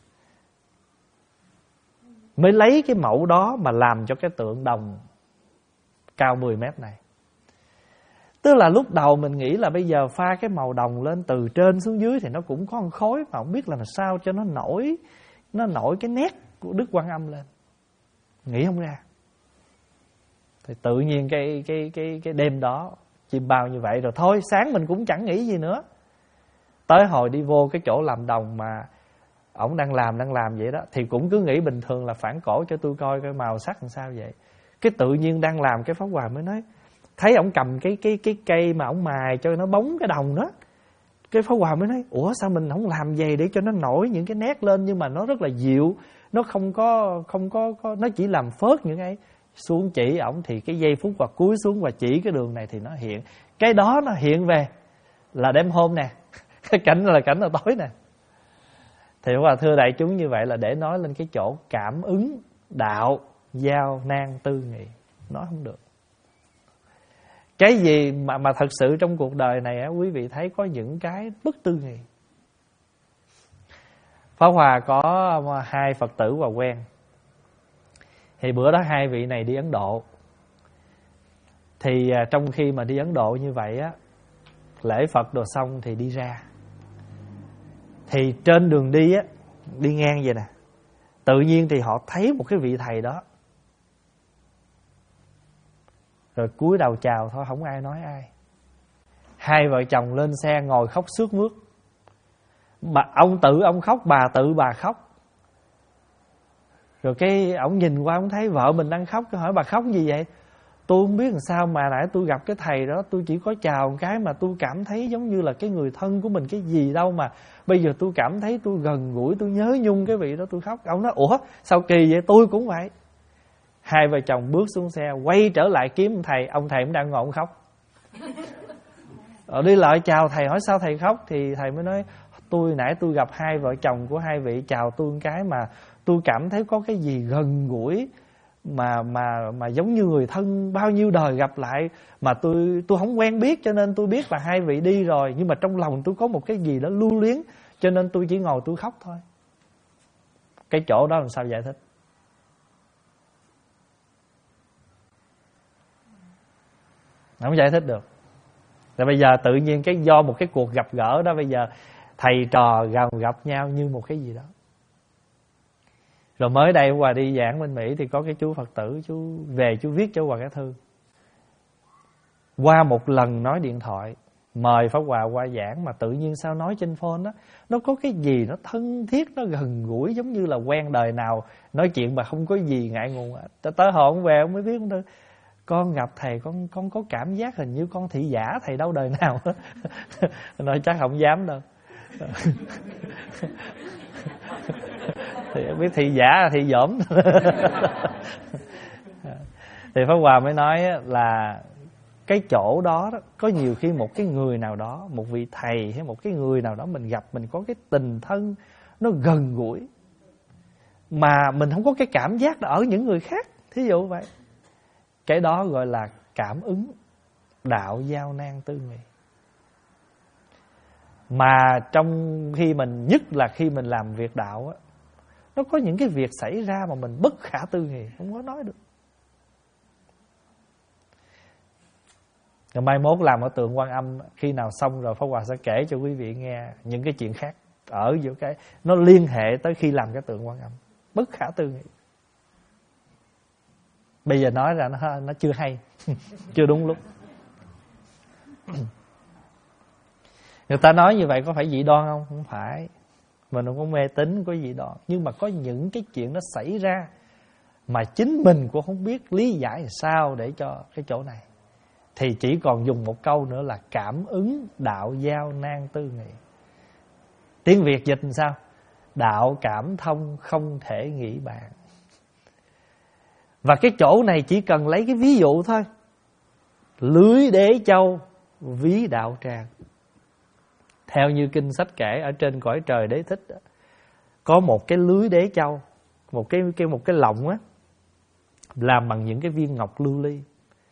mới lấy cái mẫu đó mà làm cho cái tượng đồng cao mười mét này. Tức là lúc đầu mình nghĩ là bây giờ pha cái màu đồng lên từ trên xuống dưới thì nó cũng có một khối, mà không biết là sao cho nó nổi nó nổi cái nét của Đức Quan Âm lên. Nghĩ không ra. Thì tự nhiên cái cái cái cái đêm đó chim bao như vậy rồi thôi, sáng mình cũng chẳng nghĩ gì nữa. Tới hồi đi vô cái chỗ làm đồng mà ổng đang làm đang làm vậy đó, thì cũng cứ nghĩ bình thường là phản cổ cho tôi coi cái màu sắc làm sao vậy. Cái tự nhiên đang làm cái Pháp Hòa mới nói, thấy ổng cầm cái cái cái cây mà ổng mài cho nó bóng cái đồng đó. Cái Pháp Hòa mới nói, ủa sao mình không làm vậy để cho nó nổi những cái nét lên, nhưng mà nó rất là dịu, nó không có không có, có nó chỉ làm phớt những cái. Xuống chỉ ổng thì cái giây phút và cúi xuống và chỉ cái đường này thì nó hiện. Cái đó nó hiện về là đêm hôm nè. Cái cảnh là cảnh là tối nè. Thì Pháp Hòa thưa đại chúng như vậy là để nói lên cái chỗ cảm ứng đạo giao nan tư nghị. Nói không được. Cái gì mà mà thật sự trong cuộc đời này á, quý vị thấy có những cái bất tư nghị. Pháp Hòa có hai Phật tử Hòa quen. Thì bữa đó hai vị này đi Ấn Độ. Thì trong khi mà đi Ấn Độ như vậy á, lễ Phật đồ xong thì đi ra. Thì trên đường đi á, đi ngang vậy nè, tự nhiên thì họ thấy một cái vị thầy đó, rồi cúi đầu chào thôi, không ai nói ai. Hai vợ chồng lên xe ngồi khóc sướt mướt. Bà, ông tự ông khóc, bà tự bà khóc. Rồi cái ổng nhìn qua, ổng thấy vợ mình đang khóc, cái hỏi bà khóc gì vậy? Tôi không biết làm sao mà nãy tôi gặp cái thầy đó, tôi chỉ có chào một cái mà tôi cảm thấy giống như là cái người thân của mình cái gì đâu mà bây giờ tôi cảm thấy tôi gần gũi, tôi nhớ nhung cái vị đó, tôi khóc. Ông nói ủa sao kỳ vậy, tôi cũng vậy. Hai vợ chồng bước xuống xe, quay trở lại kiếm ông thầy. Ông thầy cũng đang ngồi ông khóc. Rồi đi lại chào thầy, hỏi sao thầy khóc? Thì thầy mới nói tôi nãy tôi gặp hai vợ chồng của hai vị, chào tôi một cái mà tôi cảm thấy có cái gì gần gũi, mà mà mà giống như người thân bao nhiêu đời gặp lại, mà tôi tôi không quen biết, cho nên tôi biết là hai vị đi rồi, nhưng mà trong lòng tôi có một cái gì đó lưu luyến, cho nên tôi chỉ ngồi tôi khóc thôi. Cái chỗ đó làm sao giải thích? Không giải thích được. Tại bây giờ tự nhiên cái do một cái cuộc gặp gỡ đó, bây giờ thầy trò gặp, gặp nhau như một cái gì đó. Rồi mới đây Hòa đi giảng bên Mỹ thì có cái chú Phật tử, chú về chú viết cho Hòa cái thư. Qua một lần nói điện thoại mời Pháp Hòa qua giảng, mà tự nhiên sao nói trên phone đó, nó có cái gì nó thân thiết, nó gần gũi, giống như là quen đời nào, nói chuyện mà không có gì ngại ngùng. Tới hồi ông về ông mới viết thư, con gặp thầy con con có cảm giác hình như con thị giả thầy đâu đời nào. Nói chắc không dám đâu. Thì biết thị giả là thị dỗm. Thì Pháp Hòa mới nói là cái chỗ đó, đó có nhiều khi một cái người nào đó, một vị thầy hay một cái người nào đó mình gặp, mình có cái tình thân nó gần gũi mà mình không có cái cảm giác đó ở những người khác. Thí dụ vậy, cái đó gọi là cảm ứng đạo giao nan tư nghị. Mà trong khi mình, nhất là khi mình làm việc đạo á, nó có những cái việc xảy ra mà mình bất khả tư nghị, không có nói được. Rồi mai mốt làm ở tượng Quan Âm, khi nào xong rồi Pháp Hòa sẽ kể cho quý vị nghe những cái chuyện khác ở giữa cái nó liên hệ tới khi làm cái tượng Quan Âm, bất khả tư nghị. Bây giờ nói ra nó nó chưa hay, chưa đúng lúc. Người ta nói như vậy có phải dị đoan không? Không phải. Mình không có mê tín, có dị đoan. Nhưng mà có những cái chuyện nó xảy ra mà chính mình cũng không biết lý giải sao để cho cái chỗ này, thì chỉ còn dùng một câu nữa là cảm ứng đạo giao nan tư nghị. Tiếng Việt dịch làm sao? Đạo cảm thông không thể nghĩ bàn. Và cái chỗ này chỉ cần lấy cái ví dụ thôi. Lưới đế châu ví đạo tràng. Theo như kinh sách kể, ở trên cõi trời Đế Thích có một cái lưới đế châu, một cái cái một cái lọng á, làm bằng những cái viên ngọc lưu ly,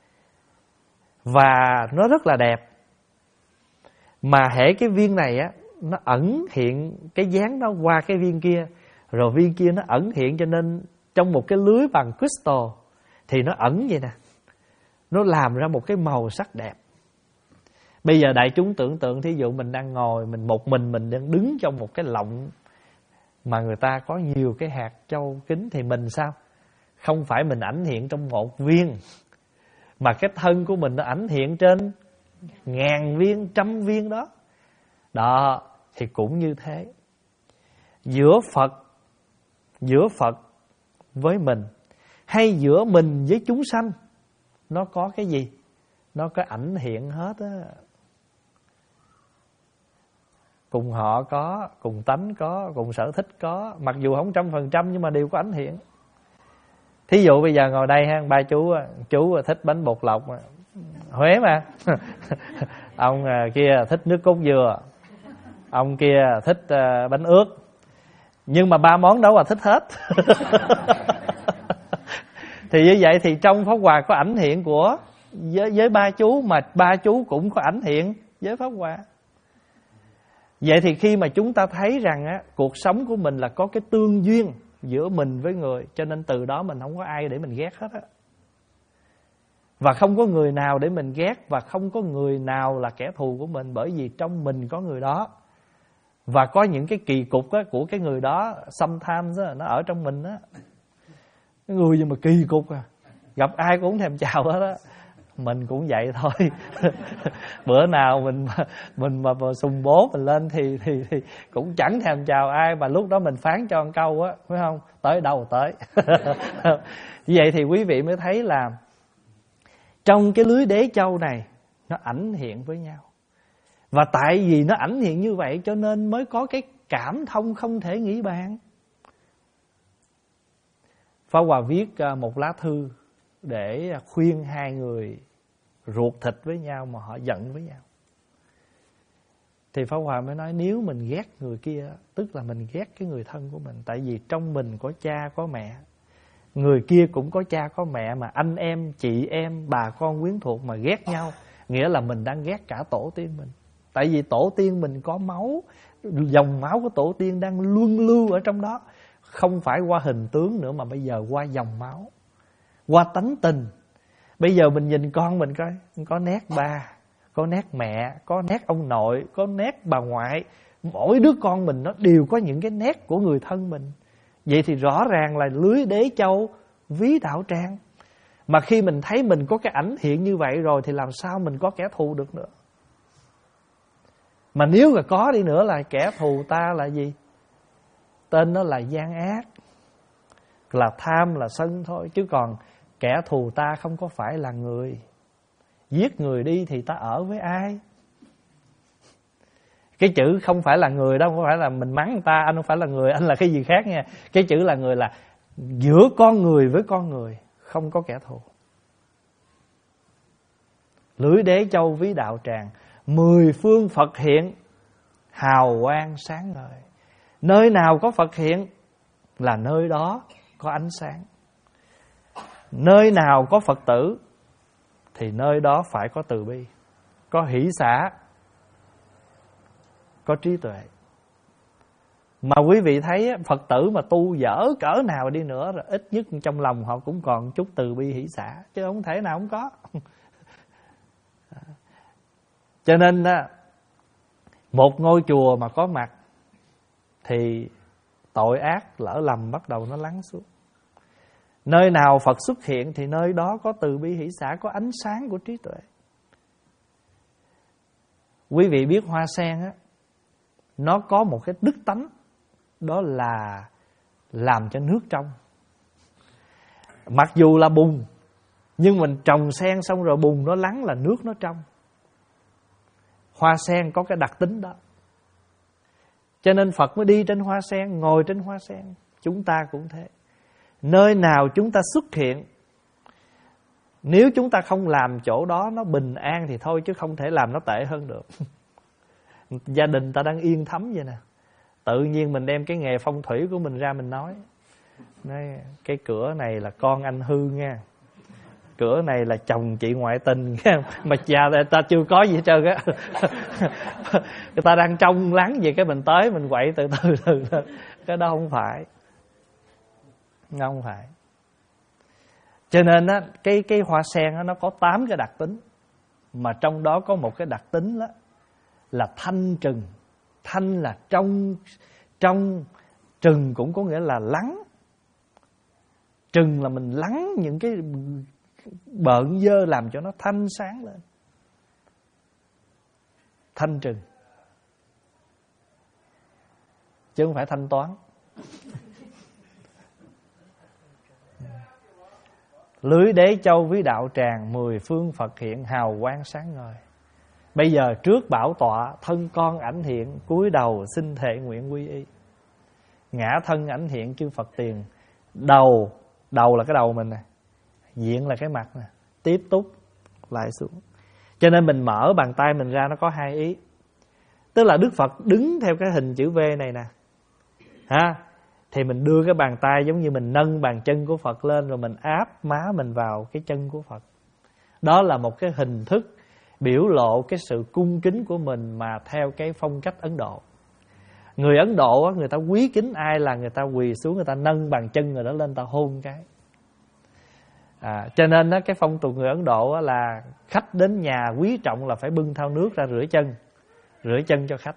và nó rất là đẹp. Mà hễ cái viên này á, nó ẩn hiện cái dáng nó qua cái viên kia, rồi viên kia nó ẩn hiện, cho nên trong một cái lưới bằng crystal thì nó ẩn vậy nè, nó làm ra một cái màu sắc đẹp. Bây giờ đại chúng tưởng tượng, thí dụ mình đang ngồi, mình một mình mình đang đứng trong một cái lọng mà người ta có nhiều cái hạt châu kính, thì mình sao? Không phải mình ảnh hiện trong một viên, mà cái thân của mình nó ảnh hiện trên ngàn viên, trăm viên đó. Đó, thì cũng như thế. Giữa Phật, giữa Phật với mình, hay giữa mình với chúng sanh, nó có cái gì? Nó có ảnh hiện hết á. Cùng họ có, cùng tánh có, cùng sở thích có, mặc dù không trăm phần trăm nhưng mà đều có ảnh hiện. Thí dụ bây giờ ngồi đây ha, ba chú, chú thích bánh bột lọc Huế mà. Ông kia thích nước cốt dừa, ông kia thích bánh ướt, nhưng mà ba món đó là thích hết. Thì như vậy thì trong Pháp Hòa có ảnh hiện của với, với ba chú, mà ba chú cũng có ảnh hiện với Pháp Hòa. Vậy thì khi mà chúng ta thấy rằng á, cuộc sống của mình là có cái tương duyên giữa mình với người, cho nên từ đó mình không có ai để mình ghét hết á. Và không có người nào để mình ghét, và không có người nào là kẻ thù của mình, bởi vì trong mình có người đó. Và có những cái kỳ cục á, của cái người đó sometimes á, nó ở trong mình á. Cái người gì mà kỳ cục à, gặp ai cũng thèm chào hết á. Mình cũng vậy thôi. Bữa nào mình mình mà, mà sùng bố mình lên thì, thì thì cũng chẳng thèm chào ai, mà lúc đó mình phán cho một câu á, phải không? Tới đâu tới. Như vậy thì quý vị mới thấy là trong cái lưới đế châu này nó ảnh hiện với nhau. Và tại vì nó ảnh hiện như vậy cho nên mới có cái cảm thông không thể nghĩ bàn. Pháp Hòa viết một lá thư để khuyên hai người ruột thịt với nhau mà họ giận với nhau. Thì Pháp Hòa mới nói nếu mình ghét người kia, tức là mình ghét cái người thân của mình. Tại vì trong mình có cha có mẹ, người kia cũng có cha có mẹ, mà anh em, chị em, bà con quyến thuộc mà ghét nhau, nghĩa là mình đang ghét cả tổ tiên mình. Tại vì tổ tiên mình có máu, dòng máu của tổ tiên đang luân lưu ở trong đó. Không phải qua hình tướng nữa, mà bây giờ qua dòng máu, qua tánh tình. Bây giờ mình nhìn con mình coi, có nét ba, có nét mẹ, có nét ông nội, có nét bà ngoại. Mỗi đứa con mình nó đều có những cái nét của người thân mình. Vậy thì rõ ràng là lưới đế châu ví đạo tràng. Mà khi mình thấy mình có cái ảnh hiện như vậy rồi thì làm sao mình có kẻ thù được nữa. Mà nếu là có đi nữa là kẻ thù ta là gì? Tên nó là gian ác, là tham, là sân thôi. Chứ còn kẻ thù ta không có phải là người. Giết người đi thì ta ở với ai? Cái chữ không phải là người đó, không phải là mình mắng người ta, anh không phải là người, anh là cái gì khác nha. Cái chữ là người là giữa con người với con người, không có kẻ thù. Lưới đế châu ví đạo tràng, mười phương Phật hiện, hào quang sáng ngời. Nơi nào có Phật hiện là nơi đó có ánh sáng. Nơi nào có Phật tử thì nơi đó phải có từ bi, có hỷ xả, có trí tuệ. Mà quý vị thấy Phật tử mà tu dở cỡ nào đi nữa, rồi ít nhất trong lòng họ cũng còn chút từ bi hỷ xả, chứ không thể nào không có. Cho nên một ngôi chùa mà có mặt thì tội ác lỡ lầm bắt đầu nó lắng xuống. Nơi nào Phật xuất hiện thì nơi đó có từ bi hỷ xả, có ánh sáng của trí tuệ. Quý vị biết hoa sen á, nó có một cái đức tánh, đó là làm cho nước trong. Mặc dù là bùn, nhưng mình trồng sen xong rồi bùn nó lắng là nước nó trong. Hoa sen có cái đặc tính đó. Cho nên Phật mới đi trên hoa sen, ngồi trên hoa sen. Chúng ta cũng thế. Nơi nào chúng ta xuất hiện, nếu chúng ta không làm chỗ đó nó bình an thì thôi, chứ không thể làm nó tệ hơn được. Gia đình ta đang yên thấm vậy nè, tự nhiên mình đem cái nghề phong thủy của mình ra mình nói, nói cái cửa này là con anh hư nha, cửa này là chồng chị ngoại tình nha. Mà già ta chưa có gì hết trơn á. Người ta đang trông lắng về cái mình tới mình quậy từ từ từ từ. Cái đó không phải, không phải. Cho nên á, cái cái hoa sen á, nó có tám cái đặc tính, mà trong đó có một cái đặc tính đó là thanh trừng. Thanh là trong, trong, trừng cũng có nghĩa là lắng. Trừng là mình lắng những cái bợn dơ làm cho nó thanh sáng lên. Thanh trừng, chứ không phải thanh toán. Lưới đế châu ví đạo tràng, mười phương Phật hiện, hào quang sáng ngời. Bây giờ trước bảo tọa, thân con ảnh hiện, cúi đầu xin thệ nguyện quy y. Ngã thân ảnh hiện chư Phật tiền. Đầu, đầu là cái đầu mình nè, diện là cái mặt nè, tiếp túc lại xuống. Cho nên mình mở bàn tay mình ra nó có hai ý. Tức là Đức Phật đứng theo cái hình chữ V này nè, ha, thì mình đưa cái bàn tay giống như mình nâng bàn chân của Phật lên, rồi mình áp má mình vào cái chân của Phật. Đó là một cái hình thức biểu lộ cái sự cung kính của mình mà theo cái phong cách Ấn Độ. Người Ấn Độ người ta quý kính ai là người ta quỳ xuống, người ta nâng bàn chân người đó lên, ta hôn cái. À, cho nên đó, cái phong tục người Ấn Độ đó là khách đến nhà quý trọng là phải bưng thau nước ra rửa chân, rửa chân cho khách.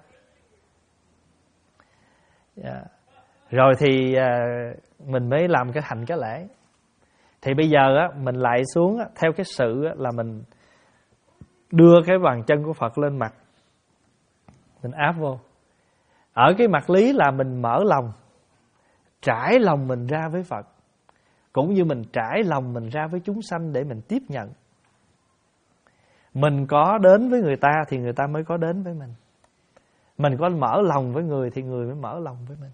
Yeah. Rồi thì à, mình mới làm cái hành cái lễ. Thì bây giờ á, mình lại xuống á, theo cái sự á, là mình đưa cái bàn chân của Phật lên mặt, mình áp vô. Ở cái mặt lý là mình mở lòng, trải lòng mình ra với Phật, cũng như mình trải lòng mình ra với chúng sanh để mình tiếp nhận. Mình có đến với người ta thì người ta mới có đến với mình. Mình có mở lòng với người thì người mới mở lòng với mình.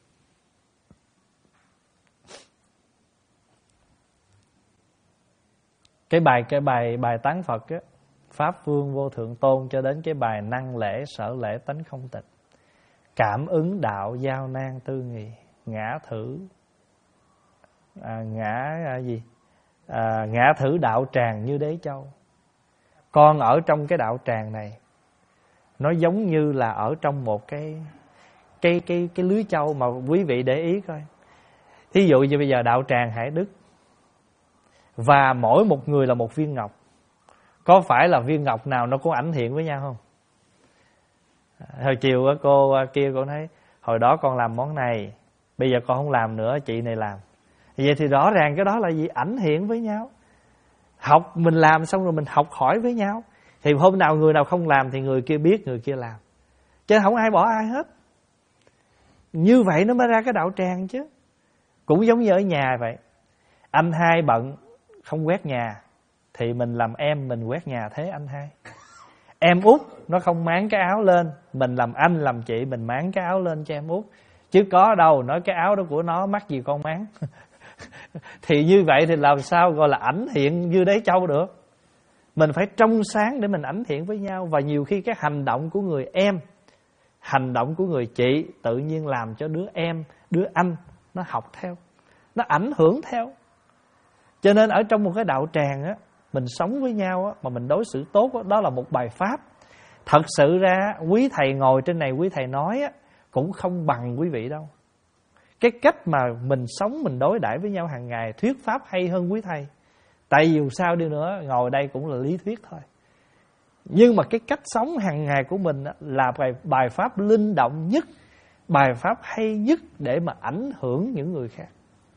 Cái bài cái bài bài tán Phật á, Pháp Vương Vô Thượng Tôn, cho đến cái bài năng lễ sở lễ tánh không tịch, cảm ứng đạo giao nan tư nghì, ngã thử à, ngã à, gì à, ngã thử đạo tràng như đế châu. Con ở trong cái đạo tràng này, nó giống như là ở trong một cái cái cái cái lưới châu. Mà quý vị để ý coi, thí dụ như bây giờ đạo tràng Hải Đức, và mỗi một người là một viên ngọc, có phải là viên ngọc nào nó cũng ảnh hiện với nhau không? Hồi chiều cô kia cô nói hồi đó con làm món này, bây giờ con không làm nữa, chị này làm. Vậy thì rõ ràng cái đó là gì? Ảnh hiện với nhau. Học mình làm xong rồi mình học hỏi với nhau. Thì hôm nào người nào không làm thì người kia biết, người kia làm, chứ không ai bỏ ai hết. Như vậy nó mới ra cái đạo tràng chứ. Cũng giống như ở nhà vậy. Anh hai bận không quét nhà thì mình làm em mình quét nhà thế anh hai. Em út nó không máng cái áo lên, mình làm anh làm chị mình máng cái áo lên cho em út. Chứ có đâu nói cái áo đó của nó, mắc gì con máng. Thì như vậy thì làm sao gọi là ảnh hiện như đế châu được. Mình phải trong sáng để mình ảnh hiện với nhau. Và nhiều khi cái hành động của người em, hành động của người chị tự nhiên làm cho đứa em, đứa anh nó học theo, nó ảnh hưởng theo. Cho nên ở trong một cái đạo tràng á, mình sống với nhau á, mà mình đối xử tốt á, đó là một bài pháp. Thật sự ra quý thầy ngồi trên này, quý thầy nói á, cũng không bằng quý vị đâu. Cái cách mà mình sống, mình đối đãi với nhau hàng ngày, thuyết pháp hay hơn quý thầy. Tại vì dù sao đi nữa, ngồi đây cũng là lý thuyết thôi. Nhưng mà cái cách sống hàng ngày của mình á, là bài, bài pháp linh động nhất, bài pháp hay nhất để mà ảnh hưởng những người khác.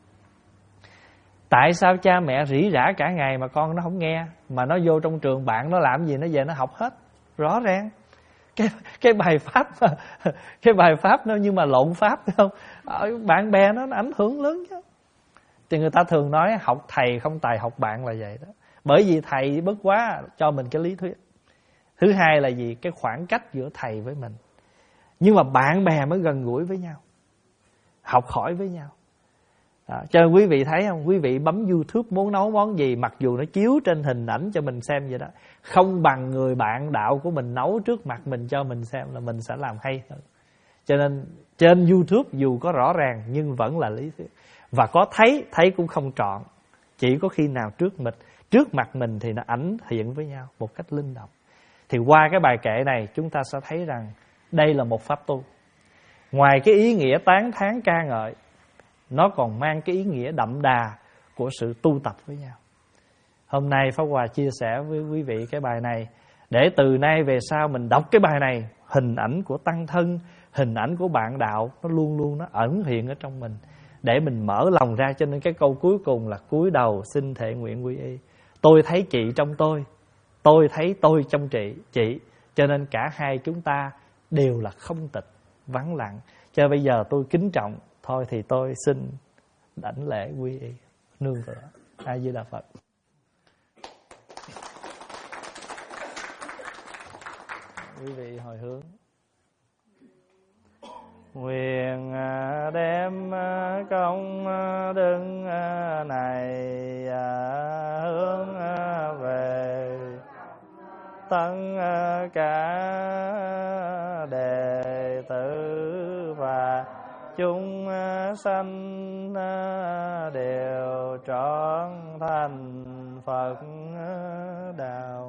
Tại sao cha mẹ rỉ rả cả ngày mà con nó không nghe, mà nó vô trong trường bạn nó làm gì nó về nó học hết? Rõ ràng cái cái bài pháp mà, cái bài pháp nó nhưng mà lộn pháp, phải không? Bạn bè nó, nó ảnh hưởng lớn chứ. Thì người ta thường nói học thầy không tài học bạn là vậy đó. Bởi vì thầy bất quá cho mình cái lý thuyết. Thứ hai là gì? Cái khoảng cách giữa thầy với mình. Nhưng mà bạn bè mới gần gũi với nhau, học hỏi với nhau. Đó, cho nên quý vị thấy không? Quý vị bấm YouTube muốn nấu món gì, mặc dù nó chiếu trên hình ảnh cho mình xem vậy đó, không bằng người bạn đạo của mình nấu trước mặt mình cho mình xem là mình sẽ làm hay hơn. Cho nên trên YouTube dù có rõ ràng nhưng vẫn là lý thuyết. Và có thấy, thấy cũng không trọn. Chỉ có khi nào trước mình, trước mặt mình thì nó ảnh hiện với nhau một cách linh động. Thì qua cái bài kệ này chúng ta sẽ thấy rằng đây là một pháp tu. Ngoài cái ý nghĩa tán thán ca ngợi, nó còn mang cái ý nghĩa đậm đà của sự tu tập với nhau. Hôm nay Pháp Hòa chia sẻ với quý vị cái bài này, để từ nay về sau mình đọc cái bài này, hình ảnh của tăng thân, hình ảnh của bạn đạo, nó luôn luôn nó ẩn hiện ở trong mình, để mình mở lòng ra. Cho nên cái câu cuối cùng là cúi đầu xin thệ nguyện quy y. Tôi thấy chị trong tôi, tôi thấy tôi trong chị, chị. Cho nên cả hai chúng ta đều là không tịch, vắng lặng. Cho bây giờ tôi kính trọng, thôi thì tôi xin đảnh lễ quy y, nương tựa. A Di Đà Phật. Quý vị hồi hướng. Nguyện đem công đức này hướng về tất cả đệ tử và chúng sanh đều trọn thành Phật đạo.